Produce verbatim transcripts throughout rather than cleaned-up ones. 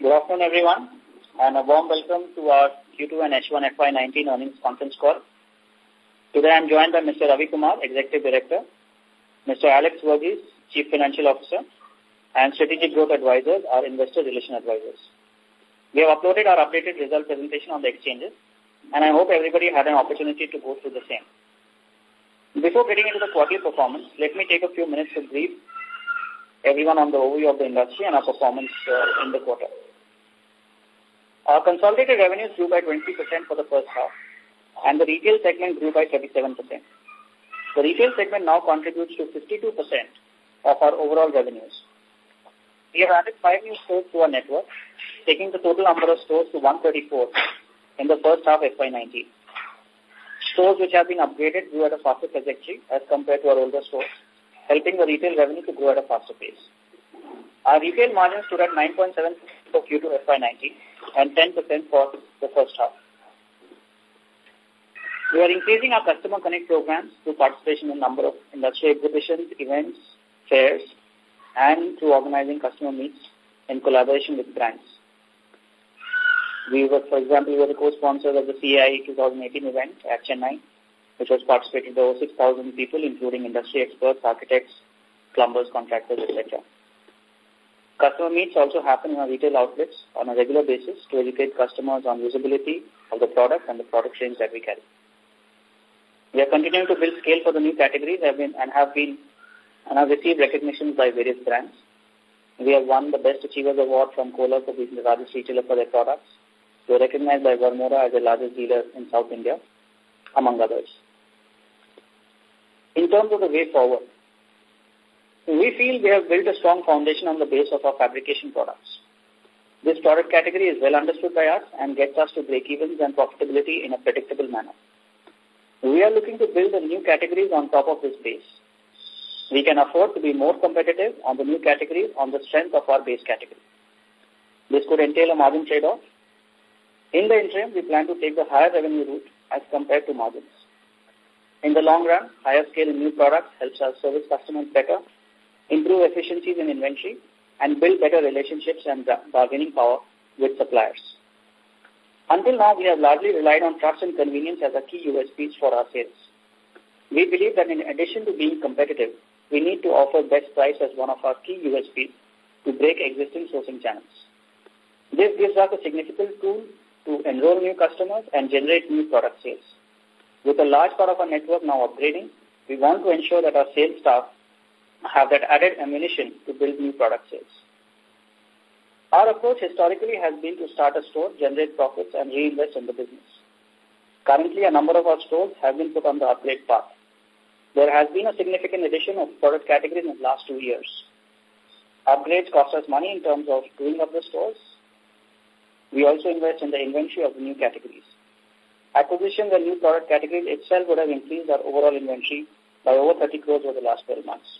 Good afternoon, everyone, and a warm welcome to our Q two and H one F Y nineteen earnings conference call. Today I am joined by Mister Ravi Kumar, Executive Director, Mister Alex Verghese, Chief Financial Officer, and Strategic Growth Advisors, our Investor Relation Advisors. We have uploaded our updated result presentation on the exchanges, and I hope everybody had an opportunity to go through the same. Before getting into the quarterly performance, let me take a few minutes to brief everyone on the overview of the industry and our performance uh, in the quarter. Our consolidated revenues grew by twenty percent for the first half, and the retail segment grew by thirty-seven percent. The retail segment now contributes to fifty-two percent of our overall revenues. We have added five new stores to our network, taking the total number of stores to one hundred thirty-four in the first half of F Y nineteen. Stores which have been upgraded grew at a faster trajectory as compared to our older stores, helping the retail revenue to grow at a faster pace. Our retail margins stood at nine point seven percent for Q two F Y nineteen and ten percent for the first half. We are increasing our customer connect programs through participation in a number of industry exhibitions, events, fairs, and through organizing customer meets in collaboration with brands. We were, for example, we were the co-sponsors of the C A I twenty eighteen event at Chennai, which was participated by over six thousand people, including industry experts, architects, plumbers, contractors, et cetera. Customer meets also happen in our retail outlets on a regular basis to educate customers on visibility of the product and the product range that we carry. We are continuing to build scale for the new categories have been, and have been and have received recognitions by various brands. We have won the Best Achievers Award from Kohler for being the largest retailer for their products. We are recognized by Varmora as the largest dealer in South India, among others. In terms of the way forward, we feel we have built a strong foundation on the base of our fabrication products. This product category is well understood by us and gets us to break-evens and profitability in a predictable manner. We are looking to build the new categories on top of this base. We can afford to be more competitive on the new categories on the strength of our base category. This could entail a margin trade-off. In the interim, we plan to take the higher revenue route as compared to margins. In the long run, higher scale in new products helps us service customers better, improve efficiencies in inventory, and build better relationships and bargaining power with suppliers. Until now, we have largely relied on trust and convenience as our key U S Ps for our sales. We believe that in addition to being competitive, we need to offer best price as one of our key U S Ps to break existing sourcing channels. This gives us a significant tool to enroll new customers and generate new product sales. With a large part of our network now upgrading, we want to ensure that our sales staff have that added ammunition to build new product sales. Our approach historically has been to start a store, generate profits, and reinvest in the business. Currently, a number of our stores have been put on the upgrade path. There has been a significant addition of product categories in the last two years. Upgrades cost us money in terms of doing up the stores. We also invest in the inventory of the new categories. Acquisitions and new product categories itself would have increased our overall inventory by over thirty crores over the last twelve months.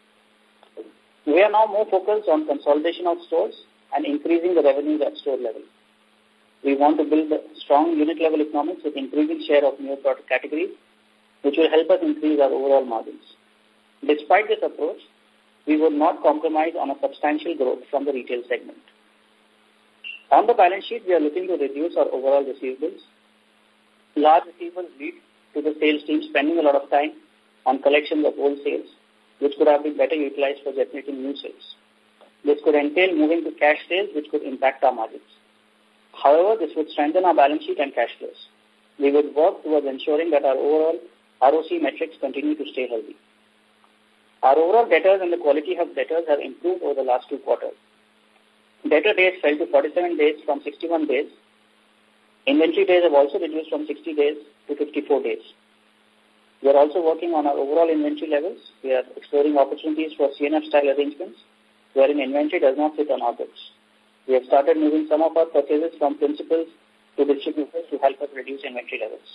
We are now more focused on consolidation of stores and increasing the revenues at store level. We want to build a strong unit level economics with increasing share of new product categories, which will help us increase our overall margins. Despite this approach, we would not compromise on a substantial growth from the retail segment. On the balance sheet, we are looking to reduce our overall receivables. Large receivables lead to the sales team spending a lot of time on collections of old sales, which could have been better utilized for generating new sales. This could entail moving to cash sales, which could impact our margins. However, this would strengthen our balance sheet and cash flows. We would work towards ensuring that our overall R O C metrics continue to stay healthy. Our overall debtors and the quality of debtors have improved over the last two quarters. Debtor days fell to forty-seven days from sixty-one days. Inventory days have also reduced from sixty days to fifty-four days. We are also working on our overall inventory levels. We are exploring opportunities for C N F-style arrangements, wherein inventory does not sit on our books. We have started moving some of our purchases from principals to distributors to help us reduce inventory levels.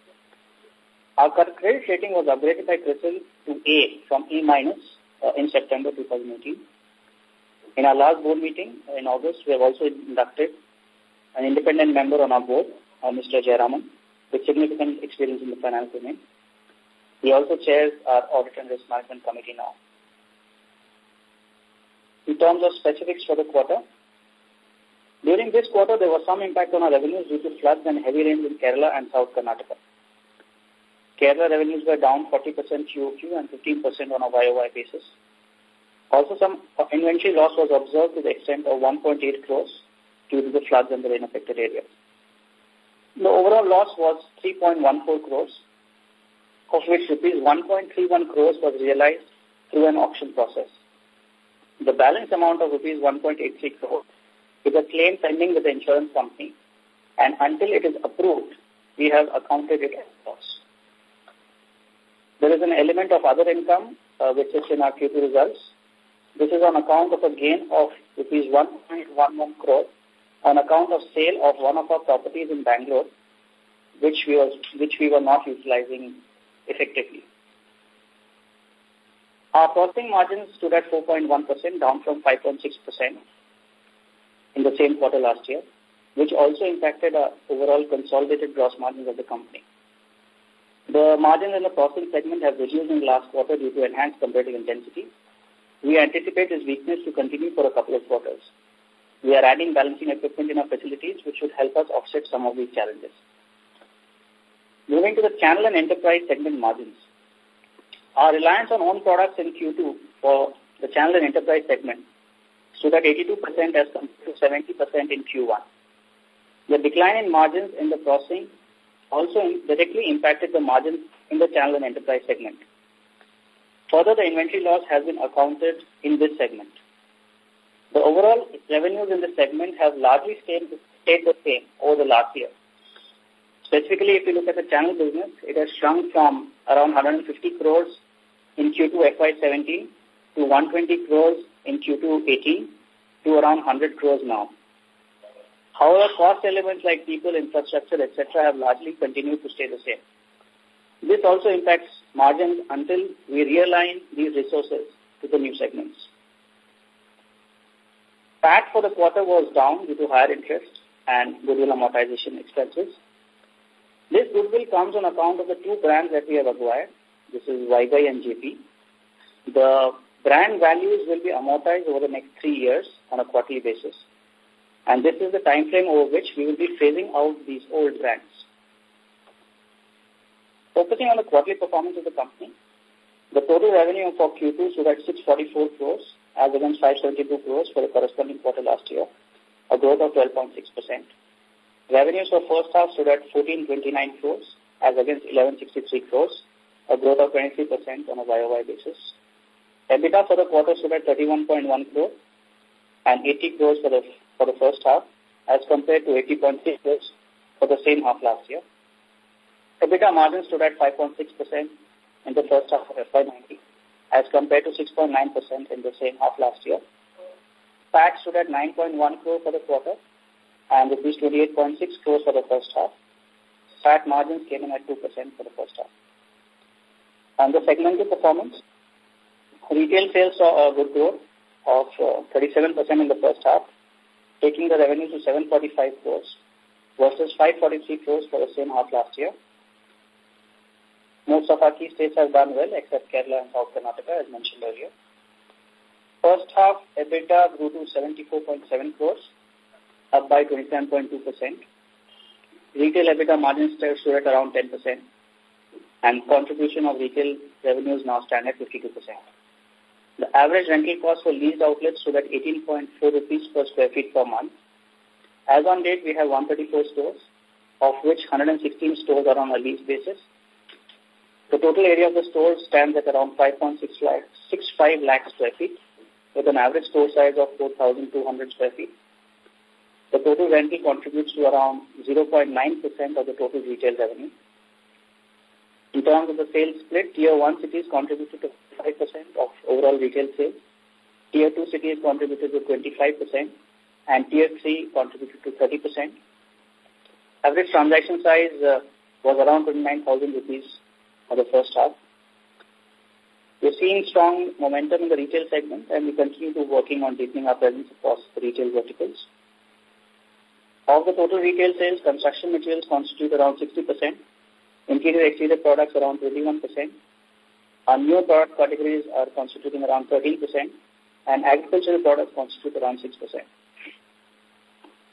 Our credit rating was upgraded by CRISIL to A from A minus uh, in September two thousand eighteen. In our last board meeting in August, we have also inducted an independent member on our board, uh, Mister Jayaraman, with significant experience in the finance domain. He also chairs our Audit and Risk Management Committee now. In terms of specifics for the quarter, During this quarter, there was some impact on our revenues due to floods and heavy rains in Kerala and South Karnataka. Kerala revenues were down forty percent Q O Q and fifteen percent on a Y O Y basis. Also, some inventory loss was observed to the extent of one point eight crores due to the floods in the rain-affected areas. The overall loss was three point one four crores, of which rupees one point three one crores was realized through an auction process. The balance amount of rupees one point eight three crores is a claim pending with the insurance company, and until it is approved, we have accounted it as loss. There is an element of other income, uh, which is in our Q two results. This is on account of a gain of rupees one point one one crore on account of sale of one of our properties in Bangalore, which we, was, which we were not utilizing effectively. Our processing margins stood at four point one percent, down from five point six percent in the same quarter last year, which also impacted our overall consolidated gross margins of the company. The margins in the processing segment have reduced in the last quarter due to enhanced competitive intensity. We anticipate this weakness to continue for a couple of quarters. We are adding balancing equipment in our facilities, which should help us offset some of these challenges. Moving to the channel and enterprise segment margins. Our reliance on own products in Q two for the channel and enterprise segment stood at eighty-two percent as compared to seventy percent in Q one. The decline in margins in the processing also directly impacted the margins in the channel and enterprise segment. Further, the inventory loss has been accounted in this segment. The overall revenues in the segment have largely stayed, stayed the same over the last year. Specifically, if you look at the channel business, it has shrunk from around one hundred fifty crores in Q two F Y seventeen to one hundred twenty crores in Q two eighteen to around one hundred crores now. However, cost elements like people, infrastructure, et cetera have largely continued to stay the same. This also impacts margins until we realign these resources to the new segments. P A T for the quarter was down due to higher interest and goodwill amortization expenses. This goodwill comes on account of the two brands that we have acquired. This is Vigai and J P. The brand values will be amortized over the next three years on a quarterly basis. And this is the time frame over which we will be phasing out these old brands. Focusing on the quarterly performance of the company, the total revenue for Q two stood at six hundred forty-four crores as against five hundred seventy-two crores for the corresponding quarter last year, a growth of twelve point six percent. Revenues for first half stood at fourteen twenty-nine crores as against eleven sixty-three crores, a growth of twenty-three percent on a Y O Y basis. EBITDA for the quarter stood at thirty-one point one crores and eighty crores for the, for the first half as compared to eighty point six crores for the same half last year. EBITDA margin stood at five point six percent in the first half of F Y nineteen as compared to six point nine percent in the same half last year. P A T stood at nine point one crores for the quarter and rupees twenty-eight point six crores for the first half. P A T margins came in at two percent for the first half. And the segmental performance, retail sales saw a good growth of uh, thirty-seven percent in the first half, taking the revenue to seven hundred forty-five crores versus five hundred forty-three crores for the same half last year. Most of our key states have done well except Kerala and South Karnataka as mentioned earlier. First half EBITDA grew to seventy-four point seven crores, up by twenty-seven point two percent. Retail EBITDA margins stood at around ten percent and contribution of retail revenues now stand at fifty-two percent. The average rental cost for leased outlets stood at eighteen point four rupees per square feet per month. As on date, we have one hundred thirty-four stores, of which one hundred sixteen stores are on a lease basis. The total area of the stores stands at around five point six five lakh square feet, with an average store size of four thousand two hundred square feet. The total rental contributes to around zero point nine percent of the total retail revenue. In terms of the sales split, Tier one cities contributed to five percent of overall retail sales, Tier two cities contributed to twenty-five percent, and Tier three contributed to thirty percent. Average transaction size uh, was around twenty-nine thousand rupees for the first half. We're seeing strong momentum in the retail segment and we continue to working on deepening our presence across the retail verticals. Of the total retail sales, construction materials constitute around sixty percent, interior exterior products around twenty-one percent, our new product categories are constituting around thirteen percent, and agricultural products constitute around six percent.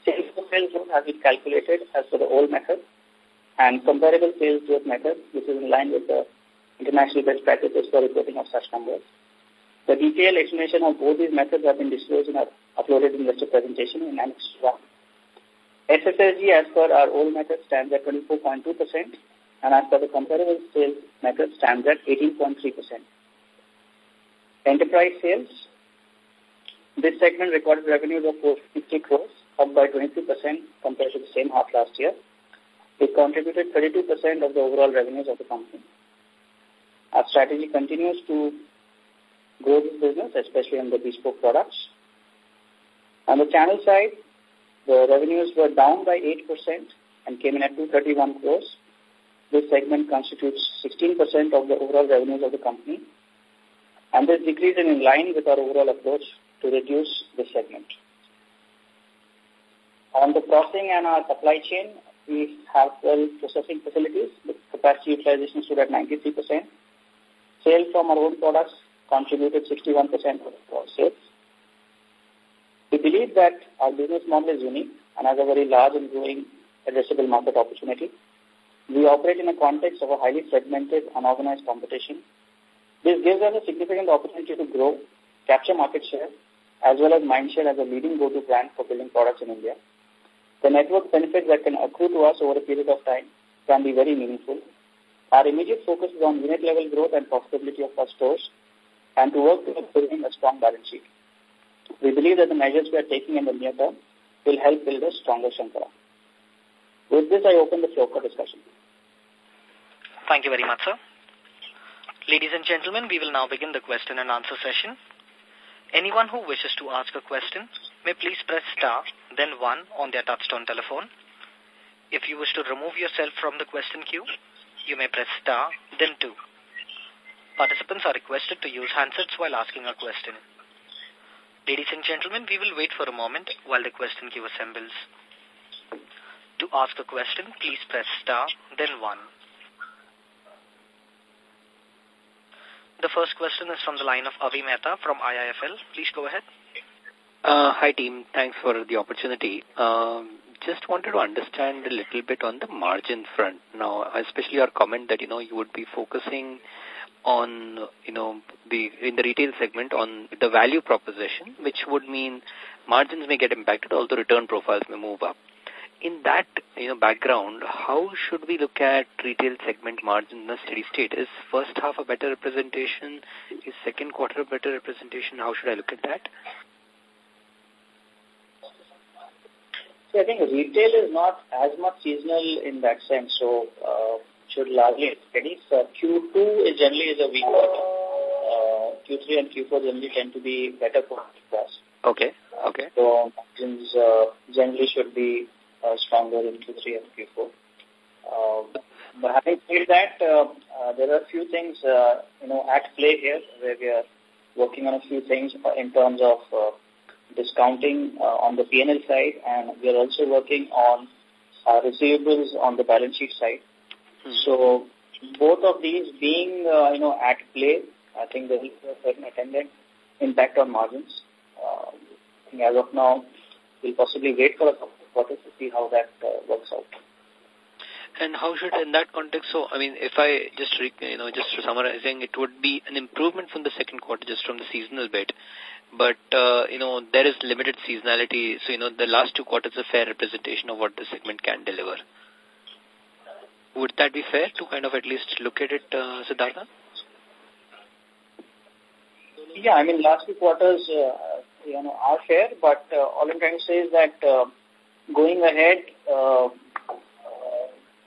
sales growth has been calculated as per the old method and comparable sales growth method, which is in line with the international best practices for reporting of such numbers. The detailed explanation of both these methods have been disclosed in our uploaded investor presentation in Annex one. S S S G as per our old method stands at twenty-four point two percent and as per the comparable sales method stands at eighteen point three percent. Enterprise sales. This segment recorded revenues of four hundred fifty crores, up by twenty-three percent compared to the same half last year. It contributed thirty-two percent of the overall revenues of the company. Our strategy continues to grow this business, especially on the bespoke products. On the channel side, the revenues were down by eight percent and came in at two hundred thirty-one crores. This segment constitutes sixteen percent of the overall revenues of the company. And this decrease is in line with our overall approach to reduce this segment. On the processing and our supply chain, we have twelve processing facilities. The capacity utilization stood at ninety-three percent. Sales from our own products contributed sixty-one percent of our sales. We believe that our business model is unique and has a very large and growing addressable market opportunity. We operate in a context of a highly segmented, unorganized competition. This gives us a significant opportunity to grow, capture market share, as well as mindshare as a leading go-to brand for building products in India. The network benefits that can accrue to us over a period of time can be very meaningful. Our immediate focus is on unit-level growth and profitability of our stores and to work towards building a strong balance sheet. We believe that the measures we are taking in the near term will help build a stronger Shankara. With this, I open the floor for discussion. Thank you very much, sir. Ladies and gentlemen, we will now begin the question and answer session. Anyone who wishes to ask a question may please press star, then one on their touchtone telephone. If you wish to remove yourself from the question queue, you may press star, then two. Participants are requested to use handsets while asking a question. Ladies and gentlemen, we will wait for a moment while the question queue assembles. To ask a question, please press star, then one. The first question is from the line of Avi Mehta from I I F L. Please go ahead. Uh, hi, team. Thanks for the opportunity. Um, just wanted to understand a little bit on the margin front. Now, especially your comment that, you know, you would be focusing on, you know, the in the retail segment on the value proposition, which would mean margins may get impacted, although return profiles may move up. In that, you know, background, how should we look at retail segment margin in a steady state? Is first half a better representation? Is second quarter a better representation? How should I look at that? See, I think retail is not as much seasonal in that sense, so uh, should largely steady. So Q two is generally is a weak quarter. Uh, Q three and Q four generally tend to be better for us. Okay, okay. So margins uh, generally should be Uh, stronger in Q three and Q four. Uh, but having said that, uh, uh, there are a few things, uh, you know, at play here where we are working on a few things in terms of uh, discounting uh, on the P and L side, and we are also working on our receivables on the balance sheet side. Hmm. So both of these being, uh, you know, at play, I think there will be a certain attendant impact on margins. Uh, I think as of now, we'll possibly wait for a couple quarters to see how that uh, works out. And how should, in that context, so, I mean, if I just, you know, just summarizing, it would be an improvement from the second quarter, just from the seasonal bit. But, uh, you know, there is limited seasonality. So, you know, the last two quarters are a fair representation of what the segment can deliver. Would that be fair to kind of at least look at it, uh, Siddhartha? Yeah, I mean, last two quarters, uh, you know, are fair, but uh, all I'm trying to say is that uh, going ahead, uh, uh,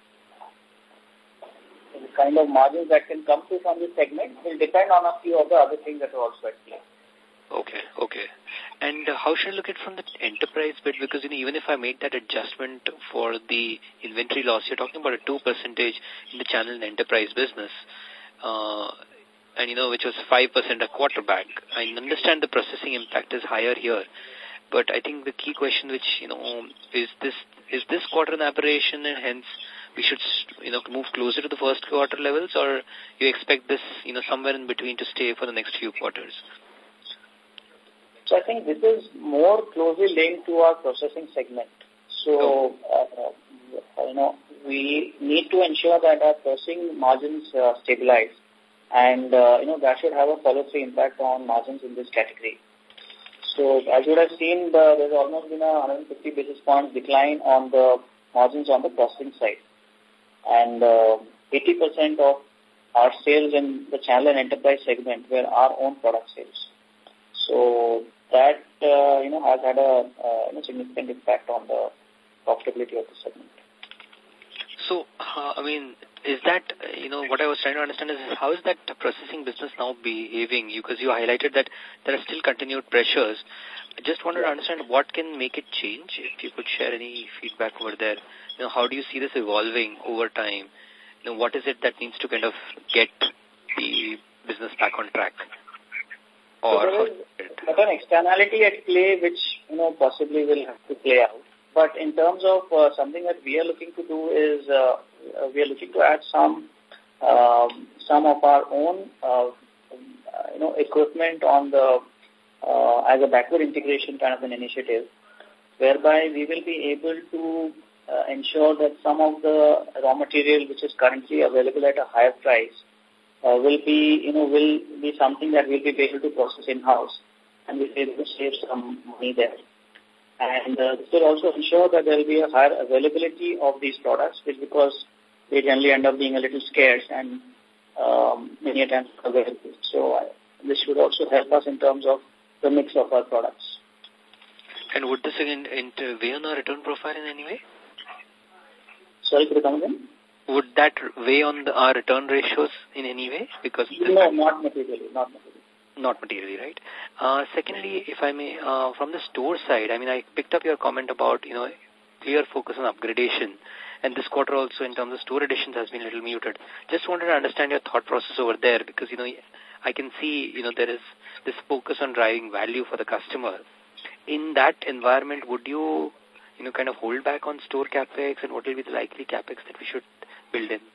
the kind of margins that can come through from this segment will depend on a few of the other things that are also at play. Okay, okay. And uh, how should I look at it from the enterprise bit? Because, you know, even if I make that adjustment for the inventory loss, you're talking about a two percentage in the channel and enterprise business, uh, and, you know, which was five percent a quarter back. I understand the processing impact is higher here. But I think the key question, which, you know, is this is this quarter an aberration, and hence we should, you know, move closer to the first quarter levels, or you expect this, you know, somewhere in between to stay for the next few quarters? So I think this is more closely linked to our processing segment. So, uh, you know, we need to ensure that our sourcing margins uh, stabilize. And, uh, you know, that should have a follow-through impact on margins in this category. So, as you would have seen, the, there's almost been a one hundred fifty basis points decline on the margins on the processing side. And uh, eighty percent of our sales in the channel and enterprise segment were our own product sales. So, that, uh, you know, has had a uh, you know, significant impact on the profitability of the segment. So, uh, I mean, is that, you know, what I was trying to understand is how is that processing business now behaving? Because you highlighted that there are still continued pressures. I just wanted to understand what can make it change. If you could share any feedback over there. You know, how do you see this evolving over time? You know, what is it that needs to kind of get the business back on track? Or so there is an externality at play which, you know, possibly will have to play out. But in terms of uh, something that we are looking to do is uh, we are looking to add some um, some of our own uh, you know equipment on the uh, as a backward integration kind of an initiative, whereby we will be able to uh, ensure that some of the raw material which is currently available at a higher price uh, will be you know will be something that we'll be able to process in house, and we'll be able to save some money there. And uh, this will also ensure that there will be a higher availability of these products, which because they generally end up being a little scarce and um, many times available. So uh, this should also help us in terms of the mix of our products. And would this again weigh on our return profile in any way? Sorry, could you come again? Would that weigh on the, our return ratios in any way? Because no, not materially, not materially. Not materially, right? Uh, secondly, if I may, uh, from the store side, I mean, I picked up your comment about, you know, clear focus on upgradation. And this quarter also, in terms of store additions, has been a little muted. Just wanted to understand your thought process over there because, you know, I can see, you know, there is this focus on driving value for the customer. In that environment, would you, you know, kind of hold back on store capex, and what will be the likely capex that we should build in?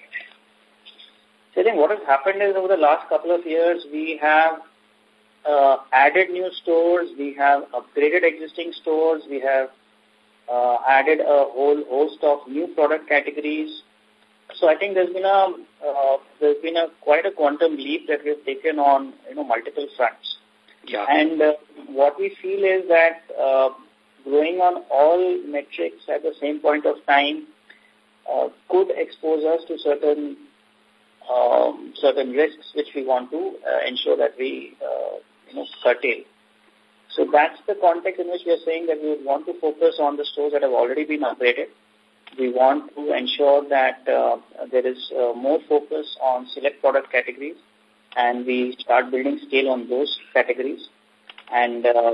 So I think what has happened is over the last couple of years, we have uh, added new stores, we have upgraded existing stores, we have uh, added a whole host of new product categories. So I think there's been a uh, there's been a quite a quantum leap that we've taken on you know multiple fronts. Yeah. And uh, what we feel is that uh, growing on all metrics at the same point of time uh, could expose us to certain Um, certain risks which we want to uh, ensure that we, uh, you know, curtail. So that's the context in which we are saying that we would want to focus on the stores that have already been upgraded. We want to ensure that uh, there is uh, more focus on select product categories, and we start building scale on those categories. And, uh,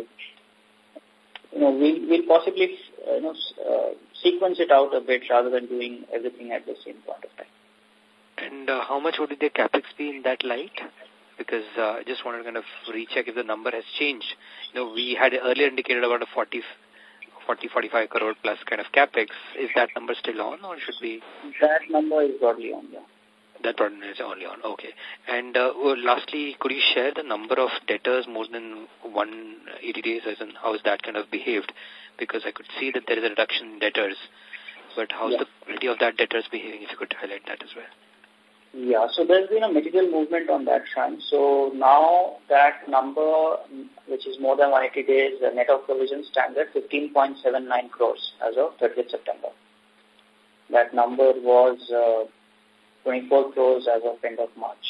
you know, we will possibly, uh, you know, uh, sequence it out a bit rather than doing everything at the same point of time. And uh, how much would the capex be in that light? Because uh, I just wanted to kind of recheck if the number has changed. You know, we had earlier indicated about a forty, forty-five crore plus kind of capex. Is that number still on, or should we? That number is broadly on, yeah. That broadly is only on, okay. And uh, well, lastly, could you share the number of debtors more than one hundred eighty days, as in how has that kind of behaved? Because I could see that there is a reduction in debtors, but how's yeah. the quality of that debtors behaving, if you could highlight that as well? Yeah, so there's been a material movement on that front. So now that number, which is more than one hundred eighty days, the net of provision stands at fifteen point seven nine crores as of thirtieth September. That number was uh, twenty-four crores as of end of March.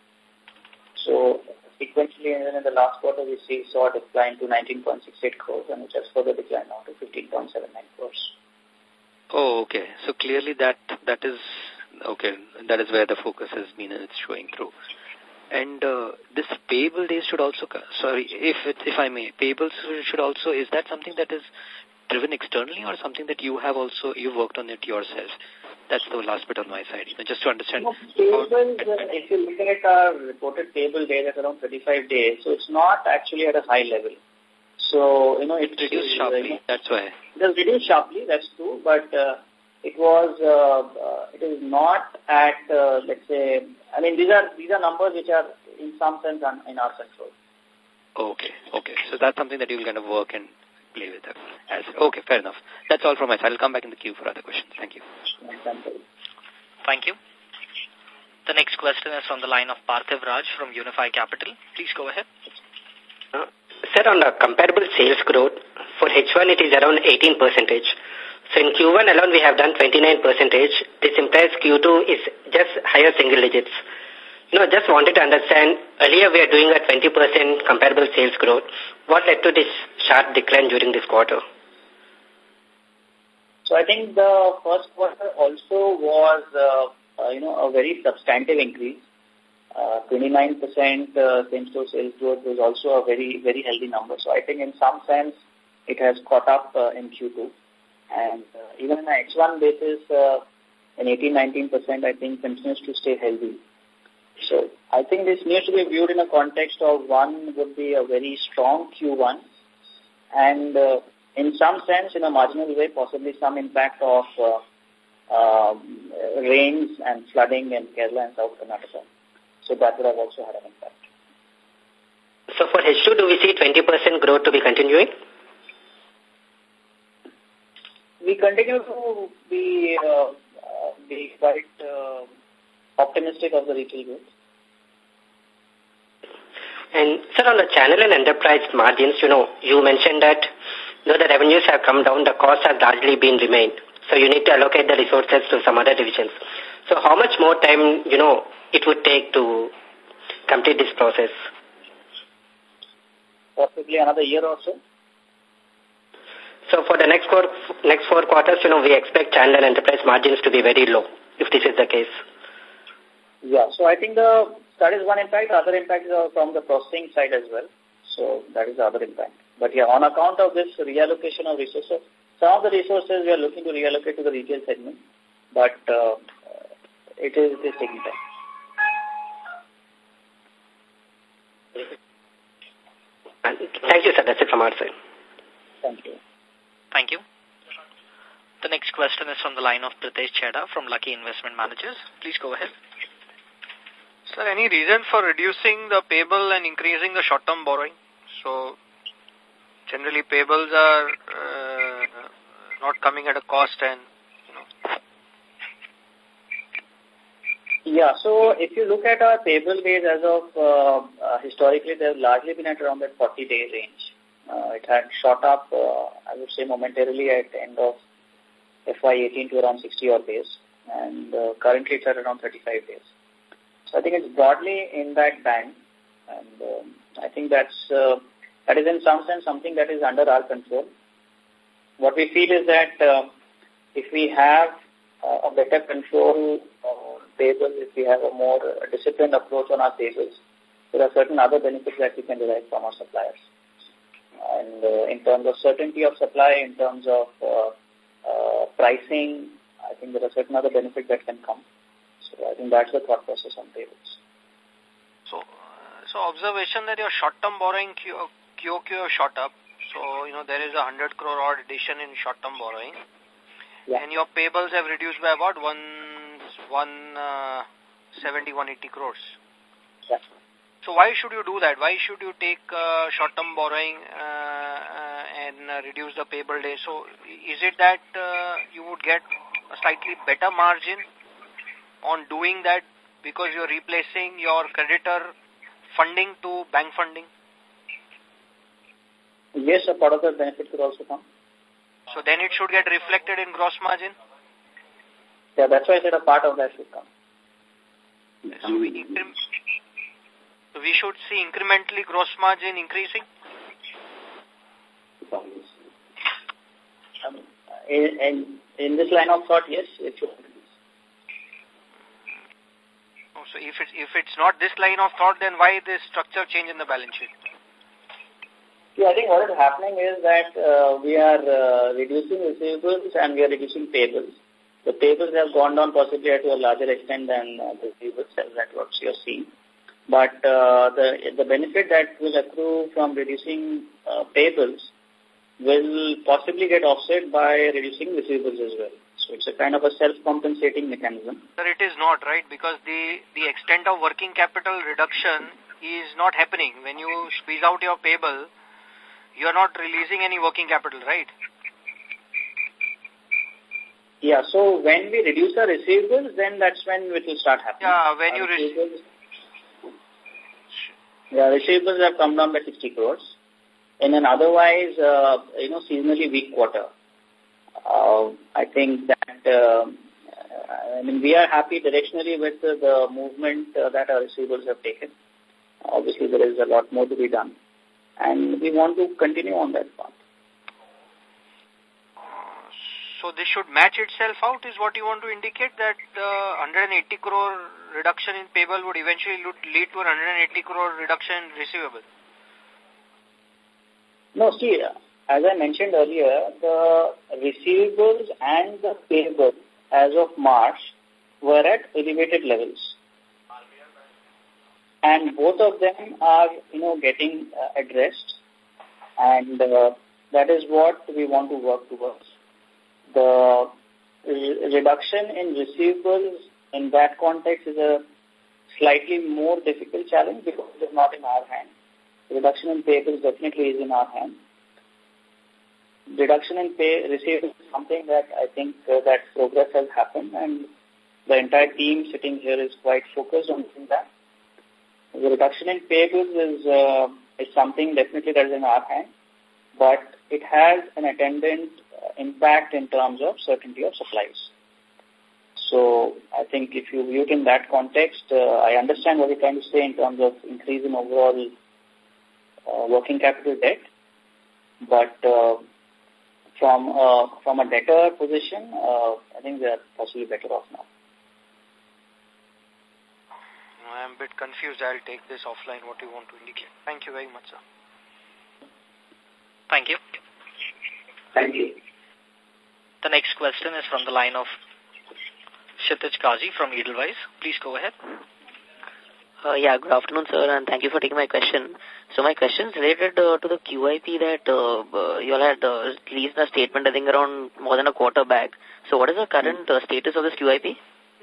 So sequentially, in the last quarter, we see saw a decline to nineteen point six eight crores, and which has further declined now to fifteen point seven nine crores. Oh, okay. So clearly that that is... Okay, that is where the focus has been, and it's showing through. And uh, this payable days should also, sorry, if it, if I may, payables should also, is that something that is driven externally or something that you have also, you worked on it yourself? That's the last bit on my side, you know, just to understand. No, payables, uh, if you look at our reported payable days at around thirty-five days, so it's not actually at a high level. So, you know, it, it reduced sharply, uh, you know, that's why. It has reduced sharply, that's true, but... Uh, It was, uh, uh, it is not at, uh, let's say, I mean, these are, these are numbers which are in some sense un, in our control. Okay, okay. So that's something that you'll kind of work and play with it. As, okay, fair enough. That's all from my side. I'll come back in the queue for other questions. Thank you. Thank you. The next question is from the line of Parthiv Raj from Unifi Capital. Please go ahead. Uh, sir, on the comparable sales growth, for H one it is around eighteen percentage. So in Q one alone we have done twenty-nine percentage. This implies Q two is just higher single digits. You know, just wanted to understand, earlier we are doing a twenty percent comparable sales growth. What led to this sharp decline during this quarter? So I think the first quarter also was, uh, uh, you know, a very substantive increase. Uh, twenty-nine percent uh, same-store sales growth was also a very, very healthy number. So I think in some sense it has caught up uh, in Q two. And uh, even in the H one basis, uh, an eighteen, nineteen percent I think continues to stay healthy. So I think this needs to be viewed in a context of one would be a very strong Q one and uh, in some sense, in a marginal way, possibly some impact of uh, um, rains and flooding in Kerala and South Karnataka. So that would have also had an impact. So for H two, do we see twenty percent growth to be continuing? We continue to be, uh, uh, be quite uh, optimistic of the retail growth. And sir, on the channel and enterprise margins, you know, you mentioned that though the revenues have come down, the costs have largely been remained. So you need to allocate the resources to some other divisions. So how much more time, you know, it would take to complete this process? Possibly another year or so. So for the next four, next four quarters, you know, we expect channel and enterprise margins to be very low, if this is the case. Yeah, so I think the that is one impact. The other impact is from the processing side as well. So that is the other impact. But yeah, on account of this reallocation of resources, some of the resources we are looking to reallocate to the retail segment, but uh, it is, it is taking time. Thank you, sir. That's it from our side. Thank you. Thank you. The next question is from the line of Pritesh Chheda from Lucky Investment Managers. Please go ahead. Sir, any reason for reducing the payable and increasing the short-term borrowing? So, generally payables are uh, not coming at a cost and, you know. Yeah, so if you look at our payable days as of, uh, uh, historically, they've largely been at around that forty-day range. Uh, it had shot up, uh, I would say, momentarily at the end of F Y eighteen to around sixty odd days, and uh, currently it's at around thirty-five days. So I think it's broadly in that band, and um, I think that's uh, that is in some sense something that is under our control. What we feel is that uh, if we have uh, a better control on payables, if we have a more uh, disciplined approach on our payables, there are certain other benefits that we can derive from our suppliers. And uh, in terms of certainty of supply, in terms of uh, uh, pricing, I think there are certain other benefits that can come. So I think that's the thought process on payables. So, uh, so observation that your short-term borrowing Q O Q have shot up. So, you know, there is a one hundred crore odd addition in short-term borrowing. Yeah. And your payables have reduced by about one, one, uh, seventy, one eighty crores. Yeah. So why should you do that? Why should you take uh, short-term borrowing uh, uh, and uh, reduce the payable day? So is it that uh, you would get a slightly better margin on doing that because you're replacing your creditor funding to bank funding? Yes, a part of the benefit could also come. So then it should get reflected in gross margin? Yeah, that's why I said a part of that should come. So we increment. So we should see incrementally gross margin increasing? Um, in, in, in this line of thought, yes, it should increase. Oh, so if it's, if it's not this line of thought, then why this structure change in the balance sheet? Yeah, I think what is happening is that uh, we are uh, reducing receivables and we are reducing payables. The payables have gone down possibly to a larger extent than uh, the receivables, as that what you're seeing. But uh, the the benefit that will accrue from reducing uh, payables will possibly get offset by reducing receivables as well. So it's a kind of a self-compensating mechanism. Sir, it is not, right? Because the, the extent of working capital reduction is not happening. When you squeeze out your payable, you are not releasing any working capital, right? Yeah, so when we reduce our receivables, then that's when it will start happening. Yeah, when our you receivables. Yeah, receivables have come down by sixty crores in an otherwise, uh, you know, seasonally weak quarter. Uh, I think that, uh, I mean, we are happy directionally with uh, the movement uh, that our receivables have taken. Obviously, there is a lot more to be done, and we want to continue on that path. So this should match itself out, is what you want to indicate, that the uh, one hundred eighty crore reduction in payable would eventually lead to a one hundred eighty crore reduction in receivable? No, see, as I mentioned earlier, the receivables and the payables as of March were at elevated levels. And both of them are, you know, getting uh, addressed. And uh, that is what we want to work towards. The re reduction in receivables in that context is a slightly more difficult challenge because it is not in our hand. Reduction in payables definitely is in our hand. Reduction in pay receivables is something that I think uh, that progress has happened, and the entire team sitting here is quite focused on doing that. The reduction in payables is, uh, is something definitely that is in our hand, but it has an attendant impact in terms of certainty of supplies. So I think if you view it in that context, uh, I understand what you're trying to say in terms of increase in overall uh, working capital debt, but uh, from uh, from a debtor position, uh, I think they are possibly better off now. I'm a bit confused. I'll take this offline, what you want to indicate. Thank you very much, sir. Thank you. Thank you. The next question is from the line of Kshitij Kazi from Edelweiss. Please go ahead. Uh, yeah, good afternoon, sir, and thank you for taking my question. So my question is related uh, to the Q I P that uh, uh, you all had uh, released a statement, I think, around more than a quarter back. So what is the current uh, status of this Q I P?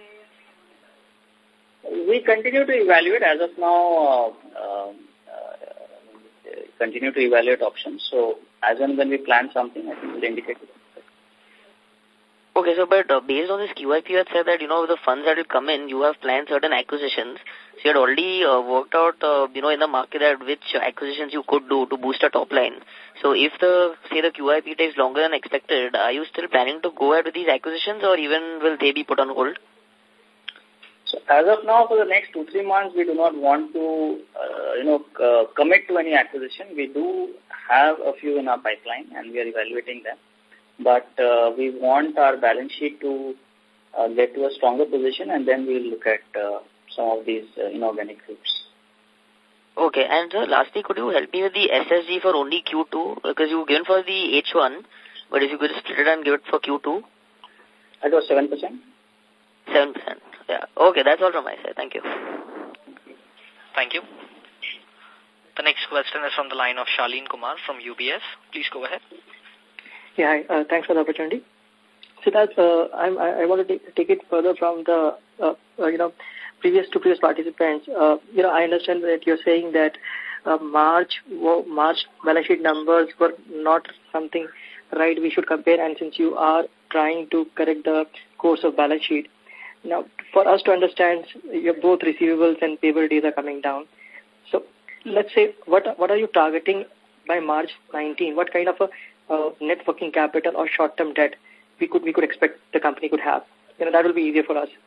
We continue to evaluate. As of now, uh, uh, uh, continue to evaluate options. So as and when we plan something, I think we'll indicate it. Okay, so but uh, based on this Q I P, you had said that, you know, the funds that will come in, you have planned certain acquisitions. So you had already uh, worked out, uh, you know, in the market that which acquisitions you could do to boost the top line. So if the, say, the Q I P takes longer than expected, are you still planning to go ahead with these acquisitions, or even will they be put on hold? So as of now, for the next two, three months, we do not want to, uh, you know, uh, commit to any acquisition. We do have a few in our pipeline, and we are evaluating them. But uh, we want our balance sheet to uh, get to a stronger position, and then we'll look at uh, some of these uh, inorganic groups. Okay, and uh, lastly, could you help me with the S S G for only Q two? Because you given for the H one, but if you could split it and give it for Q two? That was seven percent. seven percent. Yeah. Okay, that's all from my side. Thank you. Thank you. The next question is from the line of Shaleen Kumar from U B S. Please go ahead. Yeah, hi. Uh, thanks for the opportunity. So that's, uh, I'm, I, I want to take, take it further from the, uh, uh, you know, previous to previous participants. Uh, you know, I understand that you're saying that uh, March, March balance sheet numbers were not something right we should compare, and since you are trying to correct the course of balance sheet. Now, for us to understand, your both receivables and payable days are coming down. So let's say, what what are you targeting by March nineteenth? What kind of a uh, net working capital or short-term debt we could we could expect the company could have? You know, that will be easier for us.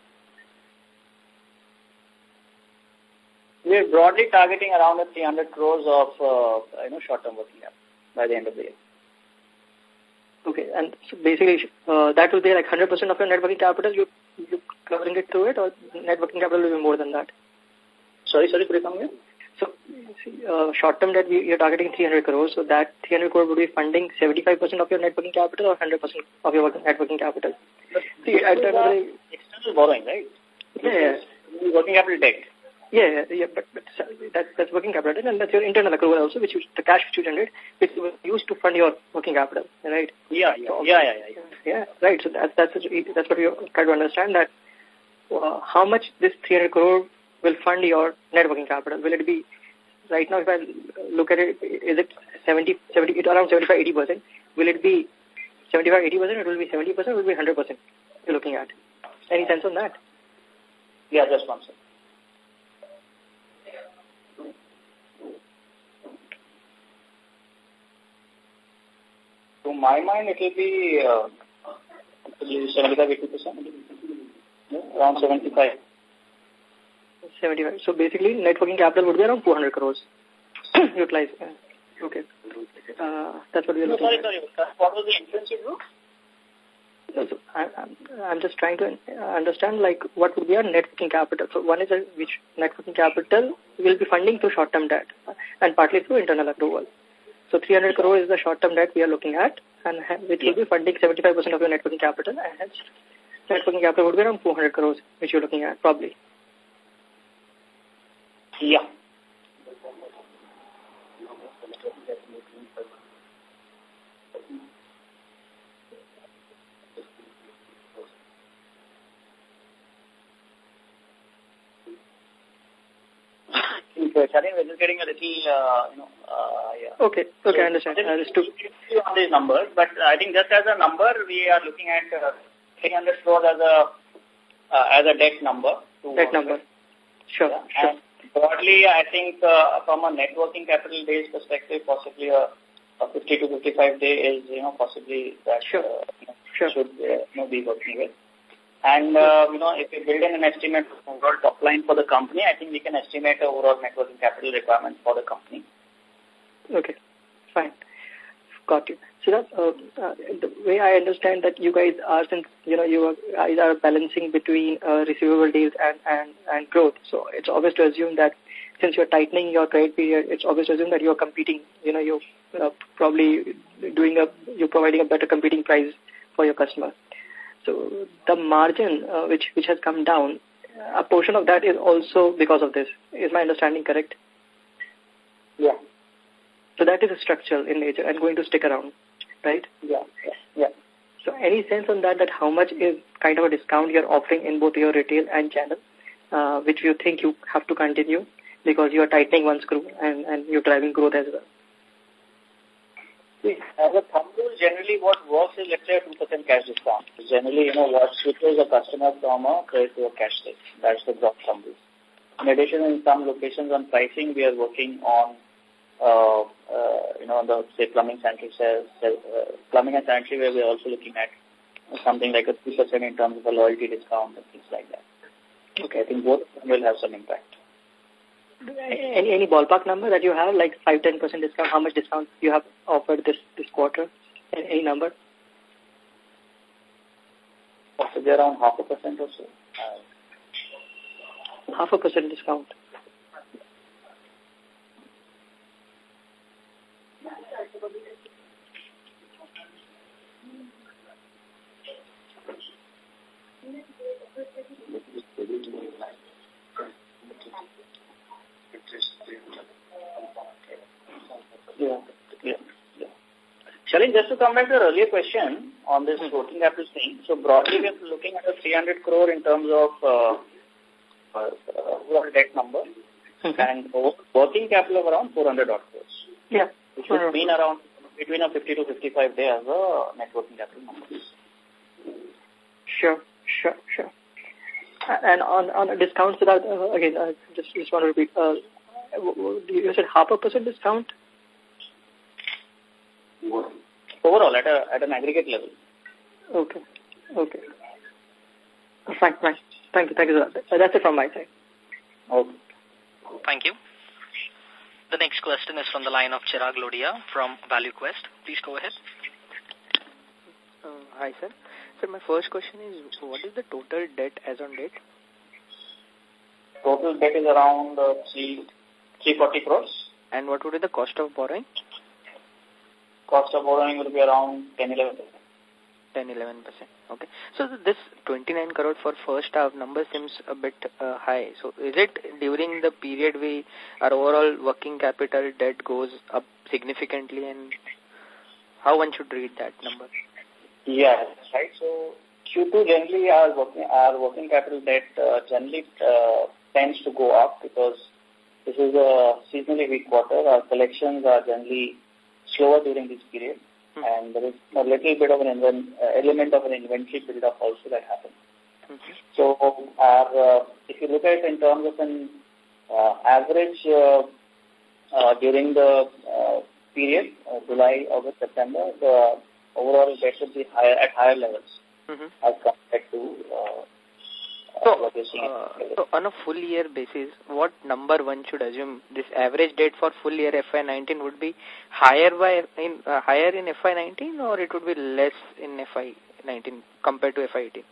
We are broadly targeting around the three hundred crores of uh, you know short-term working capital by the end of the year. Okay, and so basically uh, that will be like one hundred percent of your net working capital. You you covering it through it, or net working capital will be more than that? Sorry, sorry, could you come again? So, uh, short-term debt, you're targeting three hundred crores, so that three hundred crore would be funding seventy-five percent of your net working capital or one hundred percent of your net working capital? See, at the uh, external borrowing, right? Yeah. yeah. Working capital debt. Yeah, yeah, yeah, but, but that's, that's working capital debt, and that's your internal accrual also, which you, the cash which you generate, which you use to fund your working capital, right? Yeah, yeah, so, yeah, yeah, yeah, yeah. Yeah, right, so that's, that's, that's what we try to understand, that uh, how much this three hundred crore will fund your net working capital. Will it be, right now, if I look at it, is it seventy, seventy, around seventy-five, eighty percent. Will it be seventy-five, eighty percent? It will be seventy percent. It will be one hundred percent. You're looking at. Any sense on that? Yeah, just one second. To my mind, it will be uh, seventy-five, eighty percent. Yeah, around seventy-five. seventy-five. So basically, net working capital would be around four hundred crores. Utilize. Uh, okay. Uh, that's what we're no, looking sorry, at. sorry. What was the inference you drew? So, so I, I'm, I'm just trying to understand, like, what would be our net working capital. So one is a, which net working capital will be funding through short-term debt and partly through internal accrual. So three hundred crore is the short-term debt we are looking at, and which will be funding seventy-five percent of your net working capital, and hence net working capital would be around four hundred crores, which you're looking at, probably. Yeah. Shaleen, we're just getting a little, uh, you know, uh, yeah. Okay, okay, so, I understand. I understood. On these numbers, but I think just as a number, we are looking at uh, three hundred crores as a uh, as a debt number. Debt number. Sure, yeah. sure. And broadly, I think uh, from a net working capital days perspective, possibly a, a fifty to fifty-five day is, you know, possibly that sure. uh, you know, sure. should uh, you know, be working with. And, uh, you know, if we build in an estimate of overall top line for the company, I think we can estimate the overall net working capital requirement for the company. Okay, fine. Got you. So that's, uh, uh, the way I understand that you guys are, since, you know, you guys are balancing between uh, receivable days and, and, and growth. So it's obvious to assume that since you're tightening your credit period, it's obvious to assume that you're competing, you know, you're uh, probably doing a, you're providing a better competing price for your customer. So the margin uh, which which has come down, a portion of that is also because of this. Is my understanding correct? Yeah. So that is structural in nature and going to stick around, right? Yeah. Yeah. yeah. So any sense on that, that how much is kind of a discount you're offering in both your retail and channel, uh, which you think you have to continue because you're tightening one screw and, and you're driving growth as well? As a thumb rule, generally what works is, let's say, a two percent cash discount. Generally, you know, what switches a customer from a credit to a cash state. That's the broad thumb rule. In addition, in some locations on pricing, we are working on, uh, uh, you know, the, say, plumbing sanitary sales, uh, plumbing and sanitary, where we're also looking at something like a three percent in terms of a loyalty discount and things like that. Okay, I think both will have some impact. Any any ballpark number that you have, like five to ten percent discount, how much discount you have offered this, this quarter? Any, any number? Possibly around half a percent or so. Uh, half a percent discount. Yeah, yeah, yeah. Shaleen, just to come back to your earlier question on this working capital thing, so broadly we are looking at a three hundred crore in terms of uh, uh, uh, debt number mm-hmm. and working capital of around four hundred odd crores. Yeah. Which would mean around between a fifty to fifty-five day as a net working capital number. Sure, sure, sure. And on, on a discount, so that, uh, again, I uh, just, just want to repeat, uh, you said half a percent discount? Overall, at a at an aggregate level. Okay. Okay. Fine, fine. Thank you. Thank you. That's it from my side. Okay. Thank you. The next question is from the line of Chirag Lodia from ValueQuest. Please go ahead. Uh, hi, sir. Sir, my first question is, what is the total debt as on date? Total debt is around uh, three three forty crores. And what would be the cost of borrowing? Cost of borrowing will be around ten to eleven percent. ten to eleven percent. Okay. So this twenty-nine crore for first half number seems a bit uh, high. So is it during the period we our overall working capital debt goes up significantly, and how one should read that number? Yeah, that's right. So Q two generally our working our working capital debt uh, generally uh, tends to go up because this is a seasonally weak quarter. Our collections are generally slower during this period. Mm-hmm. And there is a little bit of an uh, element of an inventory build-up also that happened. Mm-hmm. So, our, uh, if you look at it in terms of an uh, average uh, uh, during the uh, period, uh, July, August, September, the overall debt should be higher at higher levels mm-hmm. as compared to uh, so, uh, what you're seeing. Uh, so, on a full year basis, what number one should assume this average debt for full year F Y nineteen would be higher by in uh, higher in F Y nineteen, or it would be less in F Y nineteen compared to F Y eighteen?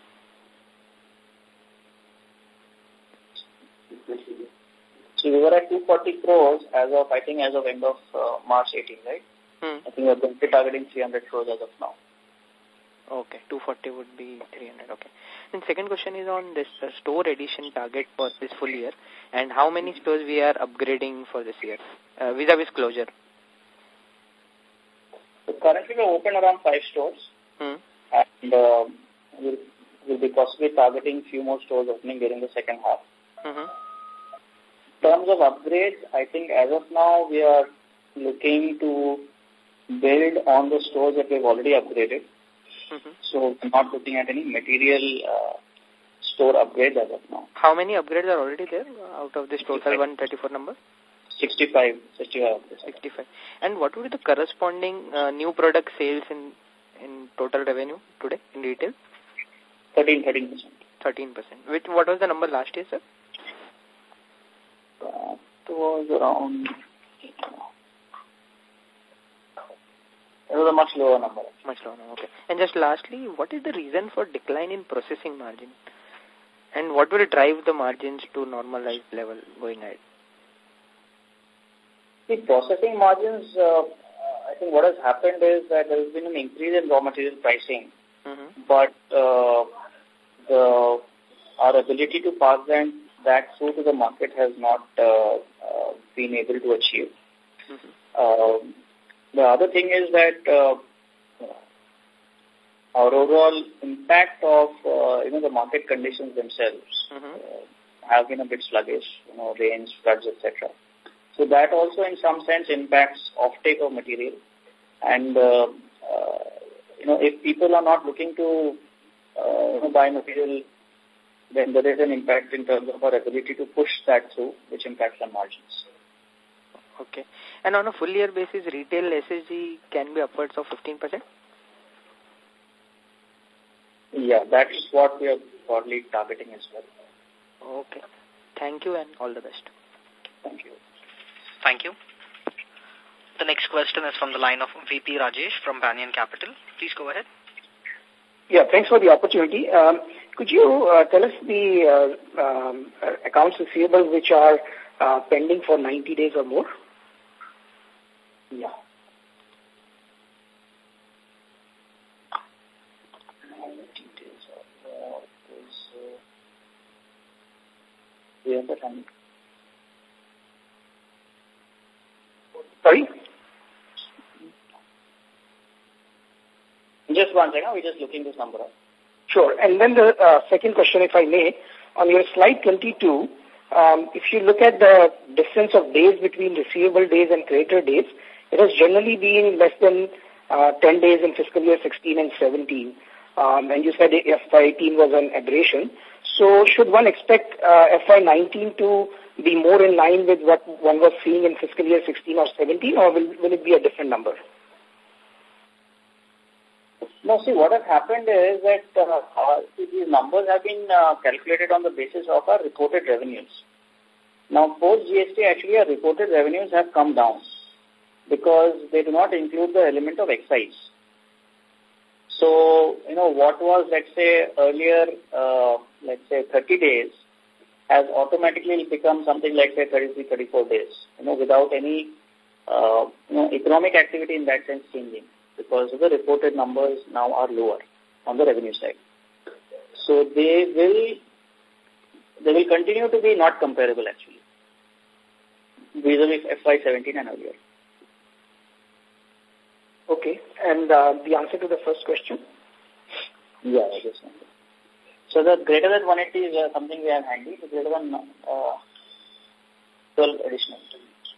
So we were at two hundred forty crores as of, I think, as of end of uh, March eighteen, right? Hmm. I think we're going to be targeting three hundred crores as of now. Okay, two hundred forty would be three hundred, okay. And second question is on this uh, store addition target for this full year, and how many stores we are upgrading for this year, uh, vis-a-vis closure? So currently we open around five stores, hmm. and uh, we'll, we'll be possibly targeting few more stores opening during the second half. Mm-hmm. In terms of upgrades, I think as of now we are looking to build on the stores that we've already upgraded. Mm-hmm. So we're not looking at any material uh, store upgrades as of now. How many upgrades are already there out of this total one thirty-four number? sixty-five. sixty-five upgrades. sixty-five. And what would be the corresponding uh, new product sales in in total revenue today in retail? thirteen percent. thirteen percent. Which, what was the number last year, sir? Uh, it was around, it was a much lower number. Much lower, okay. And just lastly, what is the reason for decline in processing margin? And what will drive the margins to normalized level going ahead? The processing margins, uh, I think what has happened is that there has been an increase in raw material pricing, mm-hmm. but uh, the, our ability to pass them that through to the market has not uh, uh, been able to achieve. Mm-hmm. Uh, the other thing is that uh, our overall impact of uh, you know the market conditions themselves mm-hmm. uh, have been a bit sluggish, you know, rains, floods, et cetera. So that also, in some sense, impacts offtake of material. And uh, uh, you know, if people are not looking to uh, you know, buy material, then there is an impact in terms of our ability to push that through, which impacts our margins. Okay. And on a full year basis, retail S S G can be upwards of fifteen percent? Yeah, that's what we are broadly targeting as well. Okay. Thank you and all the best. Thank you. Thank you. The next question is from the line of V P Rajesh from Banyan Capital. Please go ahead. Yeah, thanks for the opportunity. Um, could you uh, tell us the uh, um, accounts receivable which are uh, pending for ninety days or more? Yeah. ninety days or more is, uh, we have that on. Sorry? Just one second, we're just looking this number up. Sure. And then the uh, second question, if I may, on your slide twenty-two, um, if you look at the difference of days between receivable days and creditor days, it has generally been less than uh, ten days in fiscal year sixteen and seventeen. Um, and you said F Y eighteen was an aberration. So should one expect uh, F Y nineteen to be more in line with what one was seeing in fiscal year sixteen or seventeen, or will, will it be a different number? No, see, what has happened is that uh, uh, these numbers have been uh, calculated on the basis of our reported revenues. Now, post-G S T, actually, our reported revenues have come down because they do not include the element of excise. So, you know, what was, let's say, earlier, uh, let's say, thirty days, has automatically become something like, say, thirty-three, thirty-four days, you know, without any, uh, you know, economic activity in that sense changing, because the reported numbers now are lower on the revenue side. So they will, they will continue to be not comparable, actually, vis-a-vis F Y seventeen and earlier. Okay. And uh, the answer to the first question? Yeah, I guess. So the greater than one eighty is uh, something we have handy. The greater than uh, twelve additional.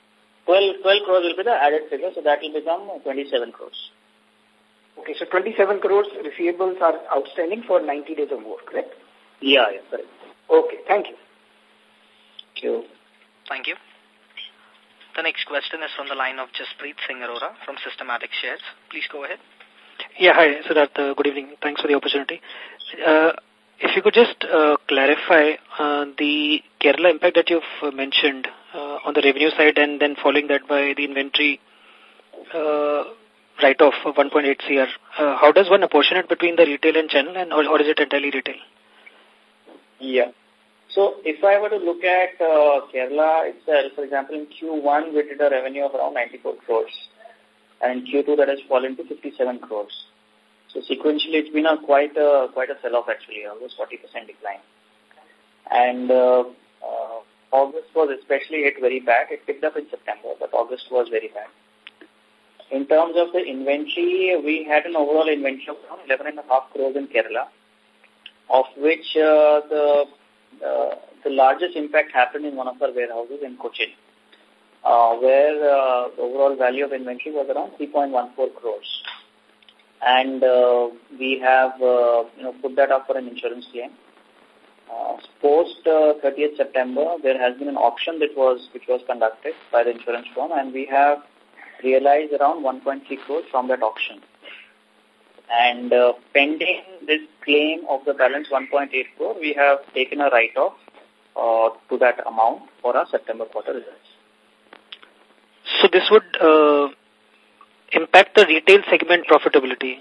twelve, twelve crores will be the added figure, so that will become twenty-seven crores. Okay, so twenty-seven crores receivables are outstanding for ninety days or more, correct? Yeah, yeah, correct. Okay, thank you. Thank you. Thank you. The next question is from the line of Jaspreet Singh Arora from Systematic Shares. Please go ahead. Yeah, hi, Siddharth. Uh, good evening. Thanks for the opportunity. Uh, if you could just uh, clarify uh, the Kerala impact that you've uh, mentioned uh, on the revenue side and then following that by the inventory uh, write-off of one point eight crore. Uh, how does one apportion it between the retail and channel, and or, or is it entirely retail? Yeah. So if I were to look at uh, Kerala itself, for example, in Q one, we did a revenue of around ninety-four crores. And in Q two, that has fallen to fifty-seven crores. So sequentially, it's been a quite a, quite a sell-off actually, almost forty percent decline. And uh, uh, August was especially hit very bad. It picked up in September, but August was very bad. In terms of the inventory, we had an overall inventory of around eleven and a half crores in Kerala, of which uh, the uh, the largest impact happened in one of our warehouses in Cochin, uh, where uh, the overall value of inventory was around three point one four crores. And uh, we have uh, you know put that up for an insurance claim. Uh, post uh, thirtieth September, there has been an auction that was which was conducted by the insurance firm, and we have realized around one point three crores from that auction. And uh, pending this claim of the balance one point eight crore, we have taken a write-off uh, to that amount for our September quarter results. So this would uh, impact the retail segment profitability?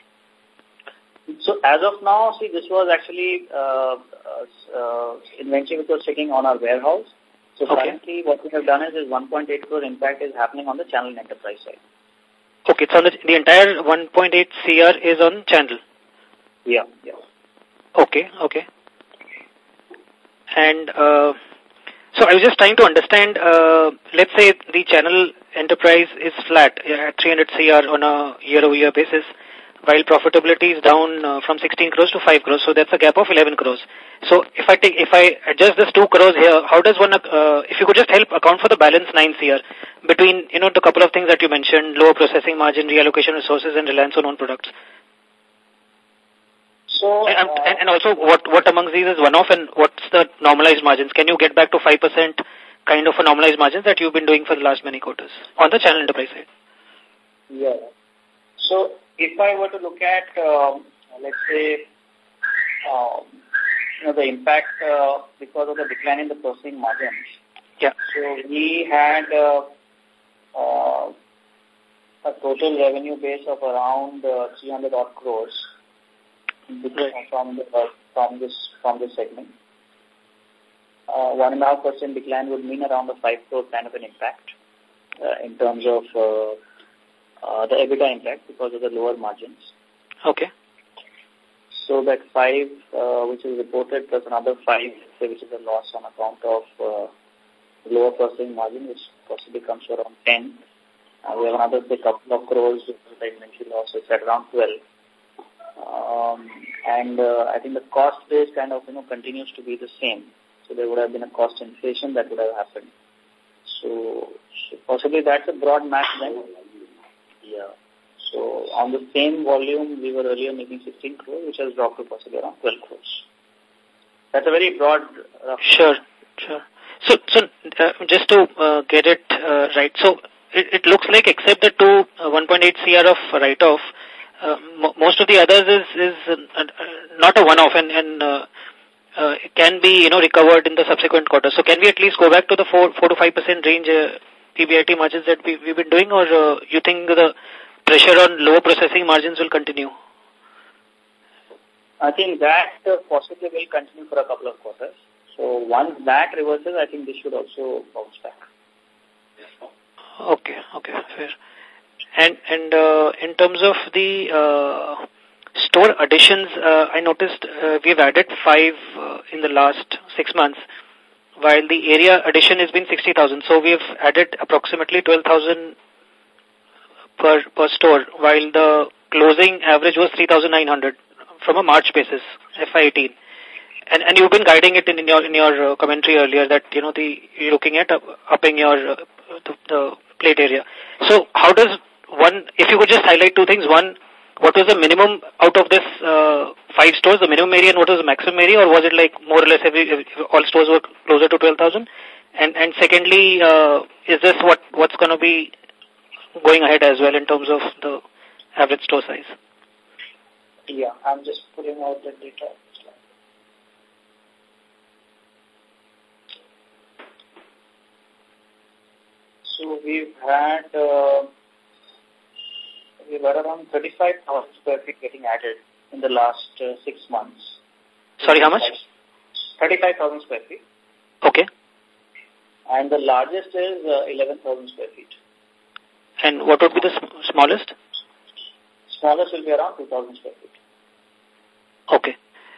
So as of now, see, this was actually uh, uh, inventory which was sitting on our warehouse. So okay. Currently what we have done is, is one point eight crore impact is happening on the channel and enterprise side. Okay, so the, the entire one point eight crore is on channel? Yeah, yeah. Okay, okay. And uh, so I was just trying to understand, uh, let's say the channel enterprise is flat at three hundred crore on a year-over-year basis, while profitability is down uh, from sixteen crores to five crores, so that's a gap of eleven crores. So if I take, if I adjust this two crores here, how does one, uh, if you could just help account for the balance nine crore between, you know, the couple of things that you mentioned, lower processing margin, reallocation resources, and reliance on own products? So, and, uh, and also, what, what amongst these is one-off and what's the normalized margins? Can you get back to five percent kind of a normalized margins that you've been doing for the last many quarters on the channel enterprise side? Yeah. So, if I were to look at, um, let's say, um, you know, the impact uh, because of the decline in the processing margins. Yeah. So we had uh, uh, a total revenue base of around uh, three hundred odd crores from the uh, from this from this segment. Uh, one and a half percent decline would mean around a five crore kind of an impact uh, in terms of uh, uh, the EBITDA impact because of the lower margins. Okay. So that five, uh, which is reported, plus another five, which is a loss on account of uh, lower processing margin, which possibly comes to around ten. Uh, we have another, say, couple of crores with the inventory loss, so it's at around twelve. Um, and uh, I think the cost base kind of, you know, continues to be the same. So there would have been a cost inflation that would have happened. So, so possibly that's a broad match then. Yeah. So on the same volume, we were earlier making sixteen crores, which has dropped to possibly around twelve crores. That's a very broad... Rough sure, sure. So, so uh, just to uh, get it uh, right, so it, it looks like except the two uh, one point eight crore of write-off, uh, mo most of the others is, is uh, uh, not a one-off and, and uh, uh, it can be, you know, recovered in the subsequent quarters. So can we at least go back to the four, four to five percent range uh, P B I T margins that we, we've been doing, or uh, you think the pressure on lower processing margins will continue? I think that uh, possibly will continue for a couple of quarters. So once that reverses, I think this should also bounce back. Okay, okay, fair. And and uh, in terms of the uh, store additions, uh, I noticed uh, we've added five uh, in the last six months, while the area addition has been sixty thousand. So we've added approximately twelve thousand per per store, while the closing average was three thousand nine hundred from a March basis, F Y eighteen. And and you've been guiding it in, in your in your uh, commentary earlier that, you know, the you're looking at uh, upping your uh, the, the plate area. So how does one, if you could just highlight two things. One, what was the minimum out of this uh, five stores, the minimum area, and what was the maximum area, or was it like more or less every, every all stores were closer to twelve thousand? And and secondly, uh, is this what what's going to be going ahead as well in terms of the average store size? Yeah, I'm just putting out the data. So we've had uh, we've had around thirty-five thousand square feet getting added in the last uh, six months. Sorry, how much? thirty-five thousand square feet. Okay. And the largest is uh, eleven thousand square feet. And what would be the sm smallest? Smallest will be around two thousand square feet. Okay.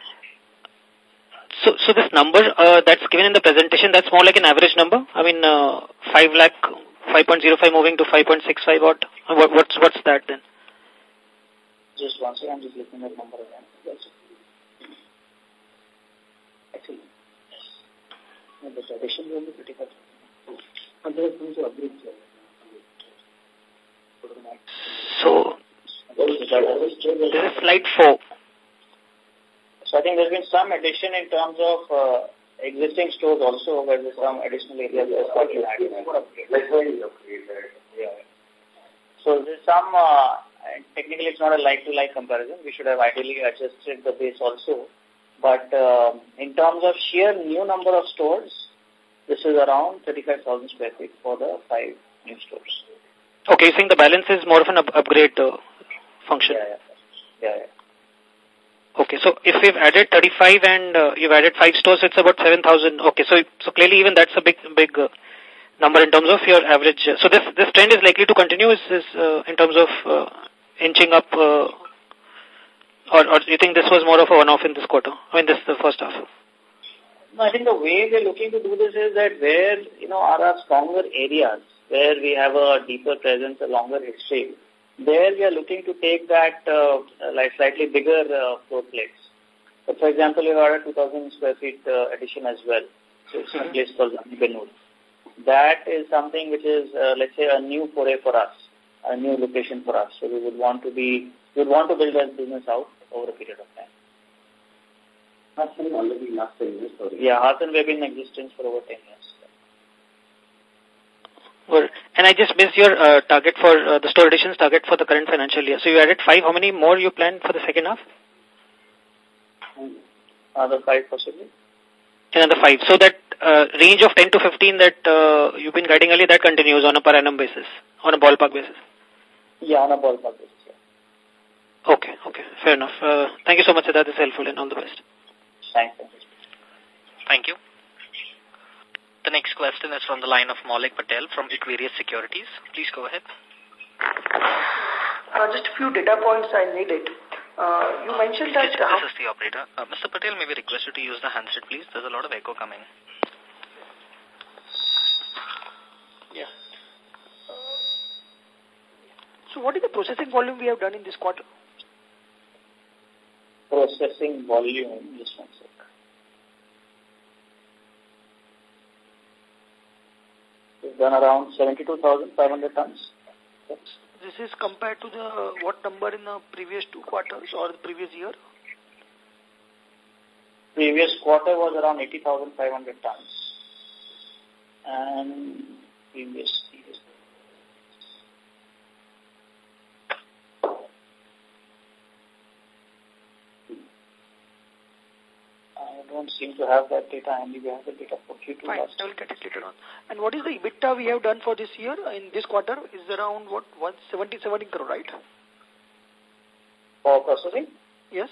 So, so this number uh, that's given in the presentation, that's more like an average number? I mean, uh, five lakh, five point zero five moving to five point six five, what, what, what's, what's that then? Just one second, I'm just looking at the number again. Yes. Actually, yes. The addition will be pretty much. So, this is slide four. So I think there's been some addition in terms of uh, existing stores also, where there's some additional areas that's got added. Yeah. So there's some, uh, technically it's not a like-to-like comparison. We should have ideally adjusted the base also. But uh, in terms of sheer new number of stores, this is around thirty-five thousand square feet for the five new stores. Okay, you think the balance is more of an up upgrade uh, function? Yeah, yeah. yeah, yeah. Okay, so if we've added thirty-five and uh, you've added five stores, it's about seven thousand. Okay, so so clearly even that's a big big uh, number in terms of your average. Uh, so this this trend is likely to continue is, is uh, in terms of uh, inching up, uh, or, or do you think this was more of a one-off in this quarter? I mean, this is the first half. No, I think the way we're looking to do this is that where, you know, are our stronger areas, where we have a deeper presence, a longer history, there we are looking to take that uh, like slightly bigger uh, floor plates. So, for example, we have a two thousand square feet uh, addition as well. So it's a place called Benur. That is something which is, uh, let's say, a new foray for us, a new location for us. So we would want to be, we would want to build that business out over a period of time. Hassan already last ten years. Yeah, Hassan we've been in existence for over ten years. Well, and I just missed your uh, target for uh, the store additions target for the current financial year. So you added five. How many more you plan for the second half? Another five possibly. Another five. So that uh, range of ten to fifteen that uh, you've been guiding earlier, that continues on a per annum basis, on a ballpark basis? Yeah, on a ballpark basis, yeah. Okay, okay. Fair enough. Uh, thank you so much, Siddharth. This is helpful and all the best. Thanks. Thank you. The next question is from the line of Maulik Patel from Equirius Securities. Please go ahead. Uh, just a few data points I needed. Uh, you mentioned that... This, this is the operator. Uh, Mister Patel, may we request you to use the handset, please? There's a lot of echo coming. Yeah. Uh, so what is the processing volume we have done in this quarter? Processing volume, just one second. We've done around seventy-two thousand five hundred tons. This is compared to the what number in the previous two quarters or the previous year? Previous quarter was around eighty thousand five hundred tons. And previous year. I don't seem to have that data handy. We have the data for Q two. Fine, I will get it later on. And what is the EBITDA we have done for this year in this quarter? Is around what, one seventy-seven crore, right? For processing? Yes.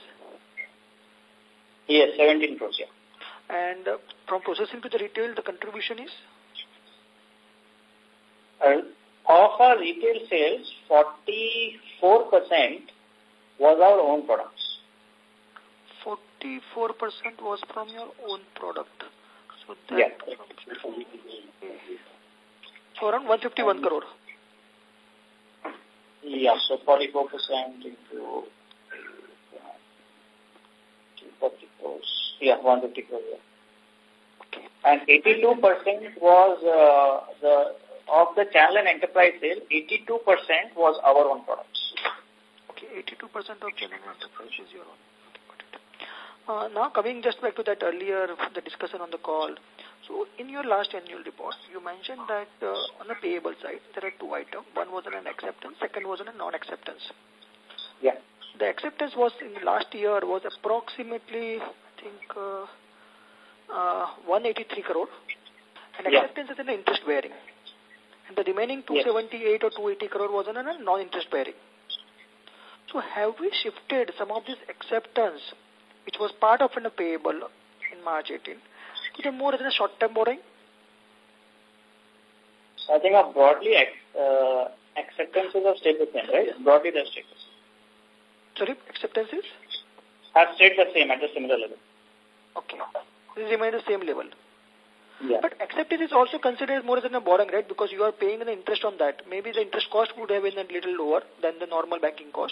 Yes, seventeen crores, yeah. And uh, from processing to the retail, the contribution is? Uh, of our retail sales, forty-four percent was our own products. forty-four percent was from your own product. So that yeah. From, so around one fifty-one crore. Yeah, so forty-four percent into forty crores. Yeah, one hundred fifty crores. Yeah. Okay. And eighty-two percent was uh, the of the channel and enterprise sale, eighty-two percent was our own products. Okay, eighty-two percent of channel and enterprise is your own. Uh, now, coming just back to that earlier, the discussion on the call. So, in your last annual report, you mentioned that uh, on the payable side, there are two items. One was on an acceptance, second was on a non-acceptance. Yeah. The acceptance was in the last year was approximately, I think, uh, uh, one eighty-three crore. And yeah. acceptance is an interest bearing. And the remaining two seventy-eight yes. or two eighty crore was on a non-interest bearing. So, have we shifted some of this acceptance, which was part of a payable in March eighteenth, to the more than a short-term borrowing? So I think uh, broadly uh, acceptances have stayed the same, right? Yes. Broadly they have stayed the same. Sorry, acceptances? Have stayed the same at the similar level. Okay. They remain the same level. Yeah. But acceptance is also considered more than a borrowing, right? Because you are paying the interest on that. Maybe the interest cost would have been a little lower than the normal banking cost.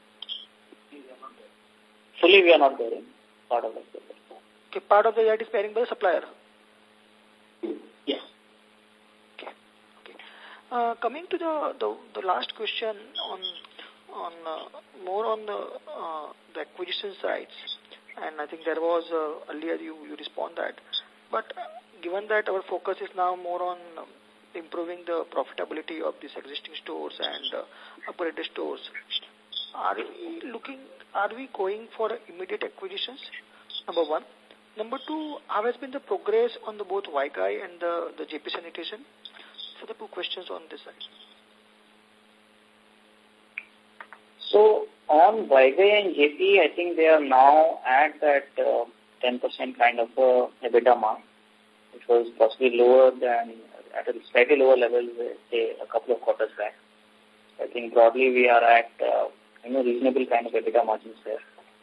Fully we are not bearing part of that. Okay, part of the that is bearing by the supplier. Yes. Okay. Okay. Uh, coming to the, the the last question on on uh, more on the uh, the acquisition sides, and I think there was uh, earlier you you respond that, but uh, given that our focus is now more on um, improving the profitability of these existing stores and uh, operated stores, are we looking? Are we going for immediate acquisitions? Number one. Number two, how has been the progress on the both Wi-Fi and the, the J P sanitation? So the two questions on this side. So on Wi-Fi and J P, I think they are now at that uh, ten percent kind of uh, EBITDA mark, which was possibly lower than, at a slightly lower level, say, a couple of quarters back. I think broadly we are at uh, you know, reasonable kind of EBITDA margins there.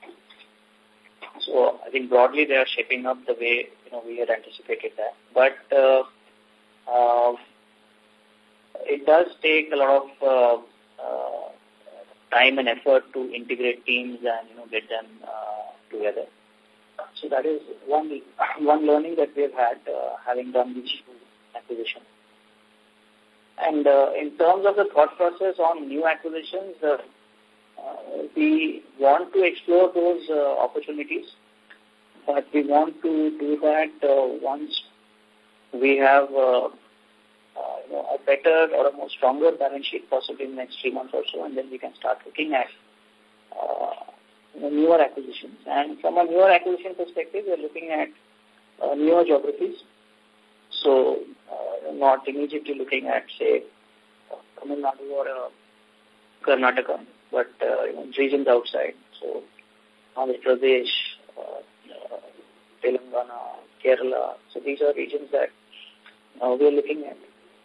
So I think broadly they are shaping up the way, you know, we had anticipated that. But uh, uh, it does take a lot of uh, uh, time and effort to integrate teams and, you know, get them uh, together. So that is one one learning that we have had uh, having done these acquisitions. And uh, in terms of the thought process on new acquisitions, uh, uh, we want to explore those uh, opportunities, but we want to do that uh, once we have uh, uh, you know, a better or a more stronger balance sheet, possibly in the next three months or so, and then we can start looking at uh, you know, newer acquisitions. And from a newer acquisition perspective, we are looking at uh, newer geographies. So, uh, not immediately looking at, say, Tamil Nadu or uh, Karnataka, but uh, you know, regions outside. So, Andhra Pradesh, uh, uh, Telangana, Kerala. So, these are regions that uh, we are looking at.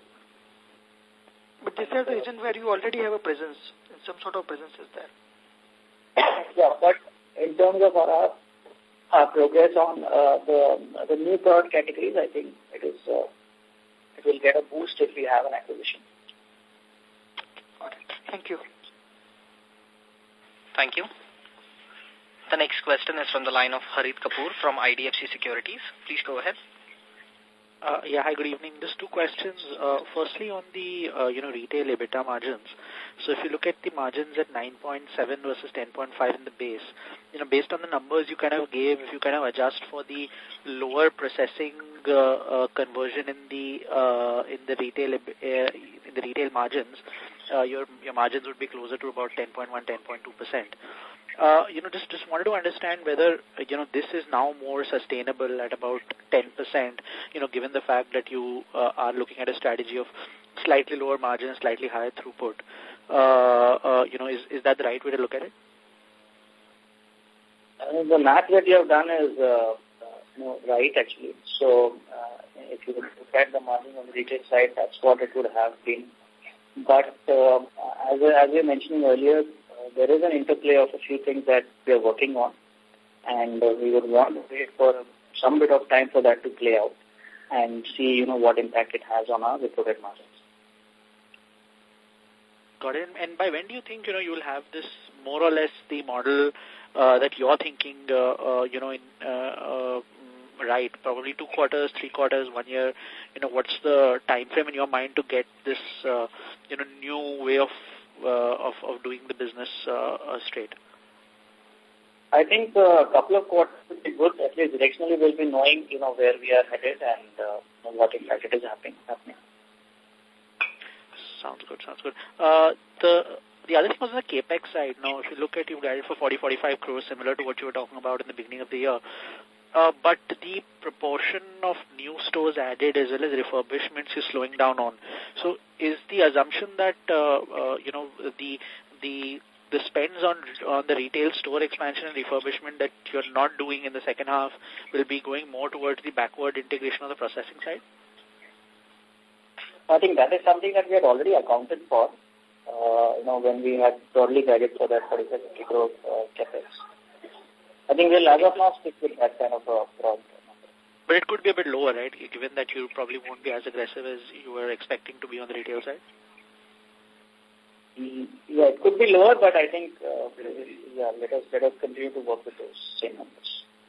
But these are the regions where you already have a presence, some sort of presence is there. Yeah, but in terms of our our progress on uh, the the new product categories, I think it is uh, it will get a boost if we have an acquisition. Thank you. Thank you. The next question is from the line of Harit Kapoor from I D F C Securities. Please go ahead. Uh, yeah, hi, good evening. Just two questions. Uh, firstly, on the, uh, you know, retail EBITDA margins. So if you look at the margins at nine point seven versus ten point five in the base, you know, based on the numbers you kind of gave, if you kind of adjust for the lower processing uh, uh, conversion in the uh, in the retail uh, in the retail margins, uh, your your margins would be closer to about ten point one, ten point two percent. Uh, you know, just, just wanted to understand whether, you know, this is now more sustainable at about ten percent, you know, given the fact that you uh, are looking at a strategy of slightly lower margins, slightly higher throughput. Uh, uh, you know, is, is that the right way to look at it? Uh, the math that you have done is, uh, uh, you know, right, actually. So, uh, if you look at the margin on the retail side, that's what it would have been. But, uh, as, as we were mentioning earlier, Uh, there is an interplay of a few things that we are working on, and uh, we would want to wait for some bit of time for that to play out and see, you know, what impact it has on our reported margins. Got it. And by when do you think, you know, you will have this more or less the model uh, that you're thinking, uh, uh, you know, in uh, uh, right? Probably two quarters, three quarters, one year. You know, what's the time frame in your mind to get this, uh, you know, new way of uh, of of doing the business uh, uh, straight? I think uh, a couple of quarters would be good. At least directionally, we'll be knowing, you know, where we are headed and uh, what exactly is happening. happening. Sounds good. Sounds good. Uh, the the other thing was on the capex side. Now, if you look at, you guided for forty, forty-five crores, similar to what you were talking about in the beginning of the year. Uh, but the proportion of new stores added as well as refurbishments is slowing down on. So, is the assumption that uh, uh, you know the the the spends on on the retail store expansion and refurbishment that you're not doing in the second half will be going more towards the backward integration on the processing side? I think that is something that we had already accounted for, uh, you know, when we had broadly guided for that forty-five, fifty crore uh, capex. I think we'll as of now stick with that kind of a broad number. But it could be a bit lower, right, given that you probably won't be as aggressive as you were expecting to be on the retail side? Mm, yeah, it could be lower, but I think, uh, yeah, let us, let us continue to work with those same numbers.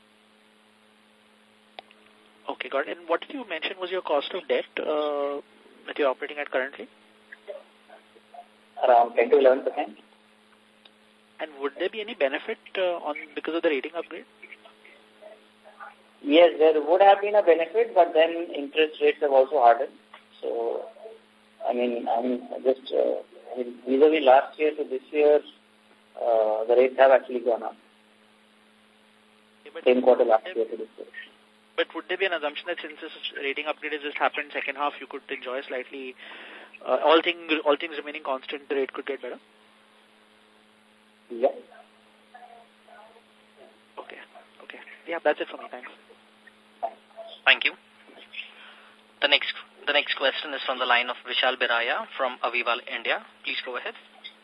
Okay, got it. And what did you mention was your cost of debt uh, that you're operating at currently? Around ten to eleven percent. And would there be any benefit uh, on because of the rating upgrade? Yes, there would have been a benefit, but then interest rates have also hardened. So, I mean, I mean, just uh, I mean, vis-a-vis last year to this year, uh, the rates have actually gone up. Okay, Same quarter last year to this year. But would there be an assumption that since this rating upgrade has just happened second half, you could enjoy slightly, uh, all, thing, all things remaining constant, the rate could get better? Yeah. Okay. Okay. Yeah, that's it for me. Thanks. Thank you. The next the next question is from the line of Vishal Biraya from Avival India. Please go ahead.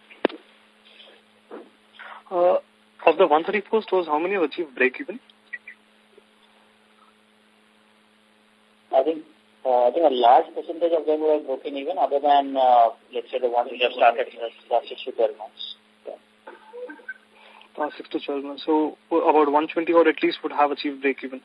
Uh, of the one thirty-four stores, how many have achieved break-even? I think uh, I think a large percentage of them were broken even, other than uh, let's say the ones which have started last six to twelve months. Uh, six to twelve months. So about one twenty or at least would have achieved break even.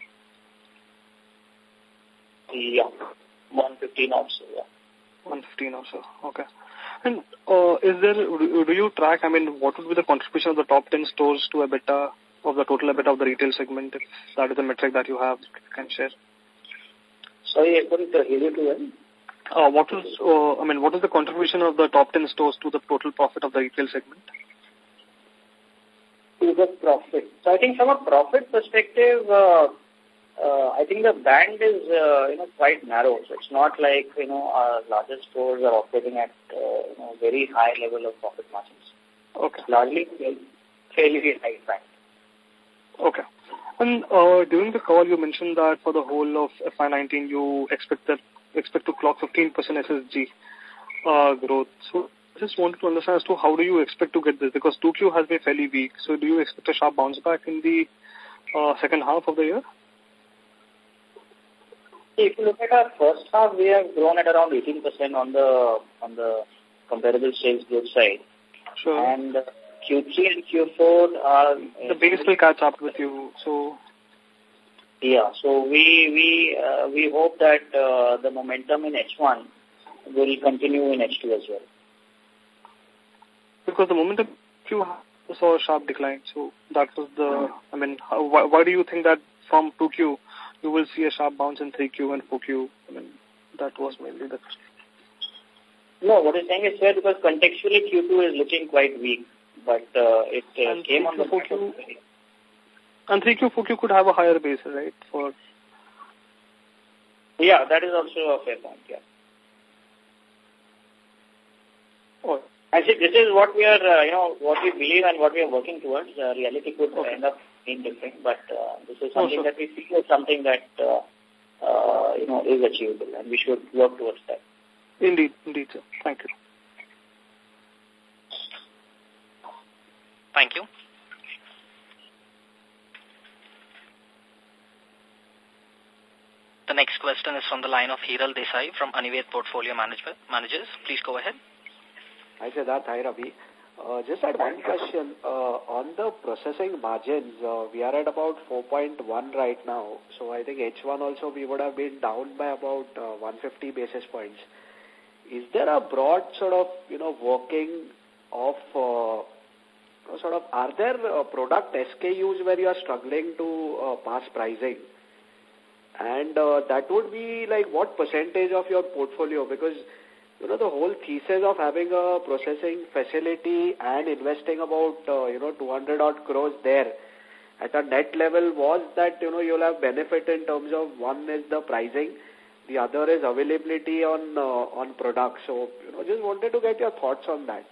Yeah, one fifteen also. Yeah, one fifteen also. Okay. And uh, is there? Do you track? I mean, what would be the contribution of the top ten stores to EBITDA of the total EBITDA of the retail segment? If that is a metric that you have, you can share. Sorry, I couldn't hear you too well. Uh, what is? Uh, I mean, what is the contribution of the top ten stores to the total profit of the retail segment? To the profit. So I think from a profit perspective, uh, uh, I think the band is uh, you know quite narrow. So it's not like you know our largest stores are operating at uh, you know very high level of profit margins. Okay. Largely fairly high band. Okay. And uh, during the call, you mentioned that for the whole of F Y nineteen, you expect that expect to clock fifteen percent S S G uh, growth. So I just wanted to understand as to how do you expect to get this, because two Q has been fairly weak. So do you expect a sharp bounce back in the uh, second half of the year? If you look at our first half, we have grown at around eighteen percent on the on the comparable sales growth side. Sure. And uh, Q three and Q four are... The base will catch up with you, so... Yeah, so we we uh, we hope that uh, the momentum in H one will continue in H two as well. Because the momentum Q saw a sharp decline, so that was the... I mean, how, why, why do you think that from two Q you will see a sharp bounce in three Q and four Q? I mean, that was mainly the... No, what you're saying is fair because contextually Q two is looking quite weak, but uh, it uh, and came on the four Q, and three Q, four Q could have a higher base, right? For yeah, that is also a fair point. Yeah. Oh. I think this is what we are, uh, you know, what we believe and what we are working towards. Uh, reality could okay. end up being different, but uh, this is something oh, sure. that we feel is something that uh, uh, you know is achievable, and we should work towards that. Indeed, indeed, sir. Thank you. Thank you. The next question is from the line of Hiral Desai from Anivet Portfolio Management Managers. Please go ahead. Hi, Siddharth. Hi, Ravi. Uh, just had one question. Uh, on the processing margins, uh, we are at about four point one right now. So I think H one also we would have been down by about uh, one hundred fifty basis points. Is there a broad sort of, you know, working of, uh, sort of, are there uh, product S K Us where you are struggling to uh, pass pricing? And uh, that would be like what percentage of your portfolio? Because you know, the whole thesis of having a processing facility and investing about, uh, you know, two hundred odd crores there at a net level was that, you know, you'll have benefit in terms of one is the pricing, the other is availability on, uh, on products. So, you know, just wanted to get your thoughts on that.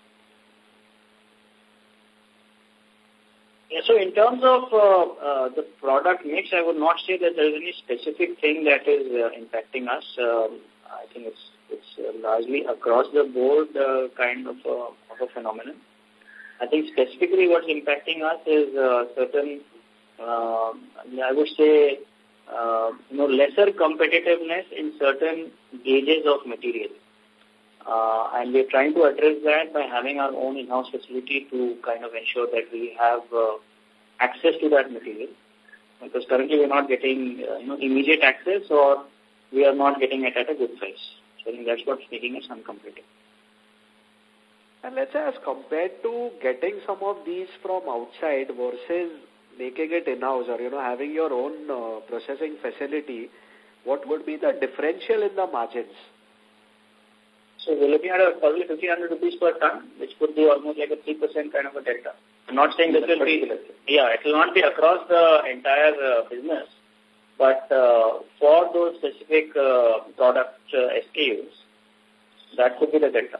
Yeah, so in terms of uh, uh, the product mix, I would not say that there is any specific thing that is uh, impacting us. Um, I think it's It's uh, largely across the board uh, kind of, uh, of a phenomenon. I think specifically what's impacting us is uh, certain, uh, I would say, uh, you know, lesser competitiveness in certain gauges of material. Uh, and we're trying to address that by having our own in-house facility to kind of ensure that we have uh, access to that material. Because currently we're not getting, uh, you know, immediate access, or we are not getting it at a good price. So I think that's what's making us uncompetitive. And let's say as compared to getting some of these from outside versus making it in-house or, you know, having your own uh, processing facility, what would be the differential in the margins? So we're looking at a probably fifteen hundred rupees per ton, which could be almost like a three percent kind of a delta. I'm not saying this will be, yeah, it will not be across the entire uh, business. But uh, for those specific uh, product uh, S K Us, that could be the delta.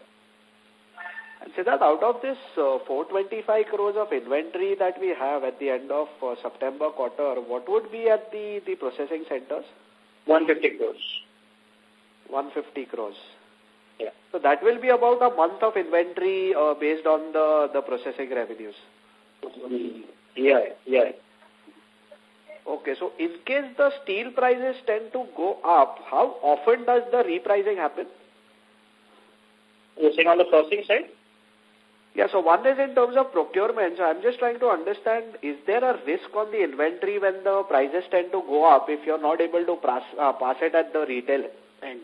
And Siddharth, out of this uh, four hundred twenty-five crores of inventory that we have at the end of uh, September quarter, what would be at the, the processing centers? one hundred fifty crores. one hundred fifty crores. Yeah. So that will be about a month of inventory uh, based on the, the processing revenues. Yeah, yeah. Okay, so in case the steel prices tend to go up, how often does the repricing happen? You're saying on the processing side? Yeah, so one is in terms of procurement. So I'm just trying to understand, is there a risk on the inventory when the prices tend to go up if you're not able to pass, uh, pass it at the retail end?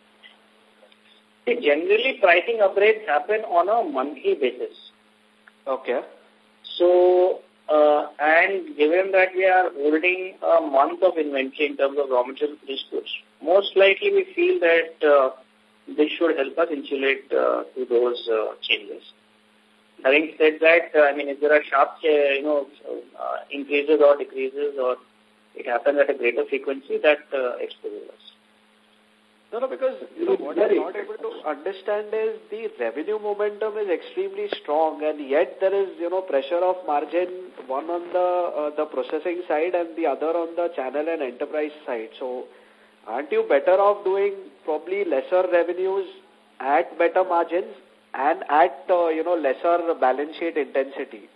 Generally, pricing upgrades happen on a monthly basis. Okay. So, uh, and given that we are holding a month of inventory in terms of raw material finished goods, most likely we feel that uh, this should help us insulate uh, to those uh, changes. Having said that, uh, I mean, if there are sharp, uh, you know, uh, increases or decreases, or it happens at a greater frequency, that uh, exposes us. No, no, because you know, what I'm not able to understand is the revenue momentum is extremely strong, and yet there is, you know, pressure of margin, one on the uh, the processing side and the other on the channel and enterprise side. So, aren't you better off doing probably lesser revenues at better margins and at, uh, you know, lesser balance sheet intensity?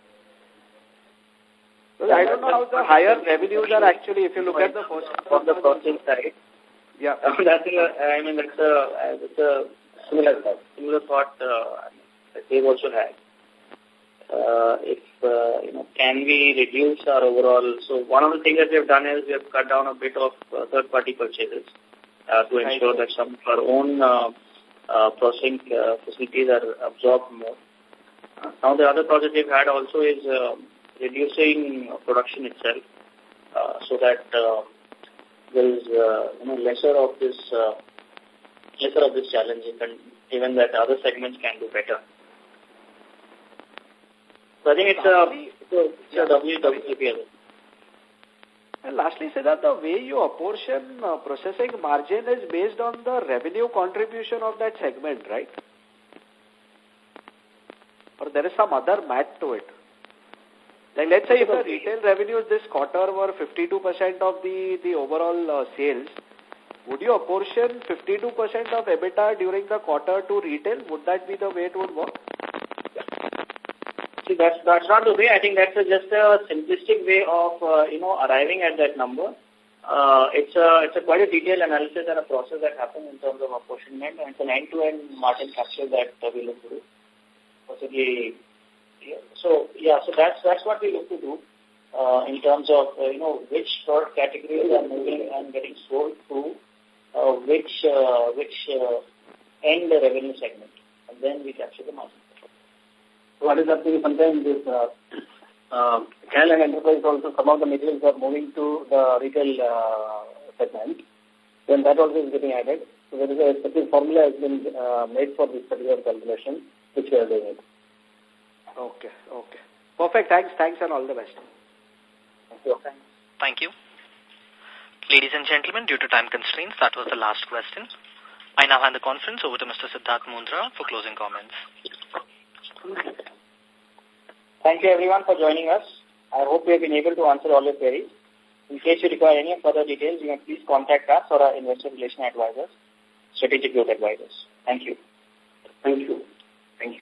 Well, I don't know how the higher revenues are actually, if you look at the first on the processing side. Yeah, that's a, I mean, that's a, that's a similar thought. Similar thought uh, that they've also had. Uh, if, uh, you know, can we reduce our overall, so one of the things that we have done is we have cut down a bit of uh, third-party purchases uh, to ensure that some of our own uh, uh, processing uh, facilities are absorbed more. Uh, now the other project we've had also is uh, reducing production itself uh, so that uh, there is uh, you know, lesser of this uh, lesser of this challenge, and even that other segments can do better. So I think it's a, it's a, it's a W W P. And lastly, Siddharth, the way you apportion uh, processing margin is based on the revenue contribution of that segment, right? Or there is some other math to it? Like, let's say if the retail revenues this quarter were fifty-two percent of the, the overall uh, sales, would you apportion fifty-two percent of EBITDA during the quarter to retail? Would that be the way it would work? See, that's, that's not the way. I think that's a, just a simplistic way of, uh, you know, arriving at that number. Uh, it's a, it's a quite a detailed analysis and a process that happens in terms of apportionment, and it's an end-to-end margin capture that uh, we look to do. Possibly So, yeah, so that's, that's what we look to do uh, in terms of, uh, you know, which product categories are moving and getting sold through uh, which, uh, which uh, end revenue segment. And then we capture the margin. So what is happening sometimes is uh, uh, Cal and Enterprise also, some of the materials are moving to the retail uh, segment. Then that also is getting added. So there is a specific formula has been uh, made for this particular calculation, which we are doing it. Okay, okay. Perfect. Thanks, thanks and all the best. Thank you. Thank you. Ladies and gentlemen, due to time constraints, that was the last question. I now hand the conference over to Mister Siddharth Mundra for closing comments. Thank you everyone for joining us. I hope we have been able to answer all your queries. In case you require any further details, you may please contact us or our investor relation advisors, Strategic Growth Advisors. Thank you. Thank you.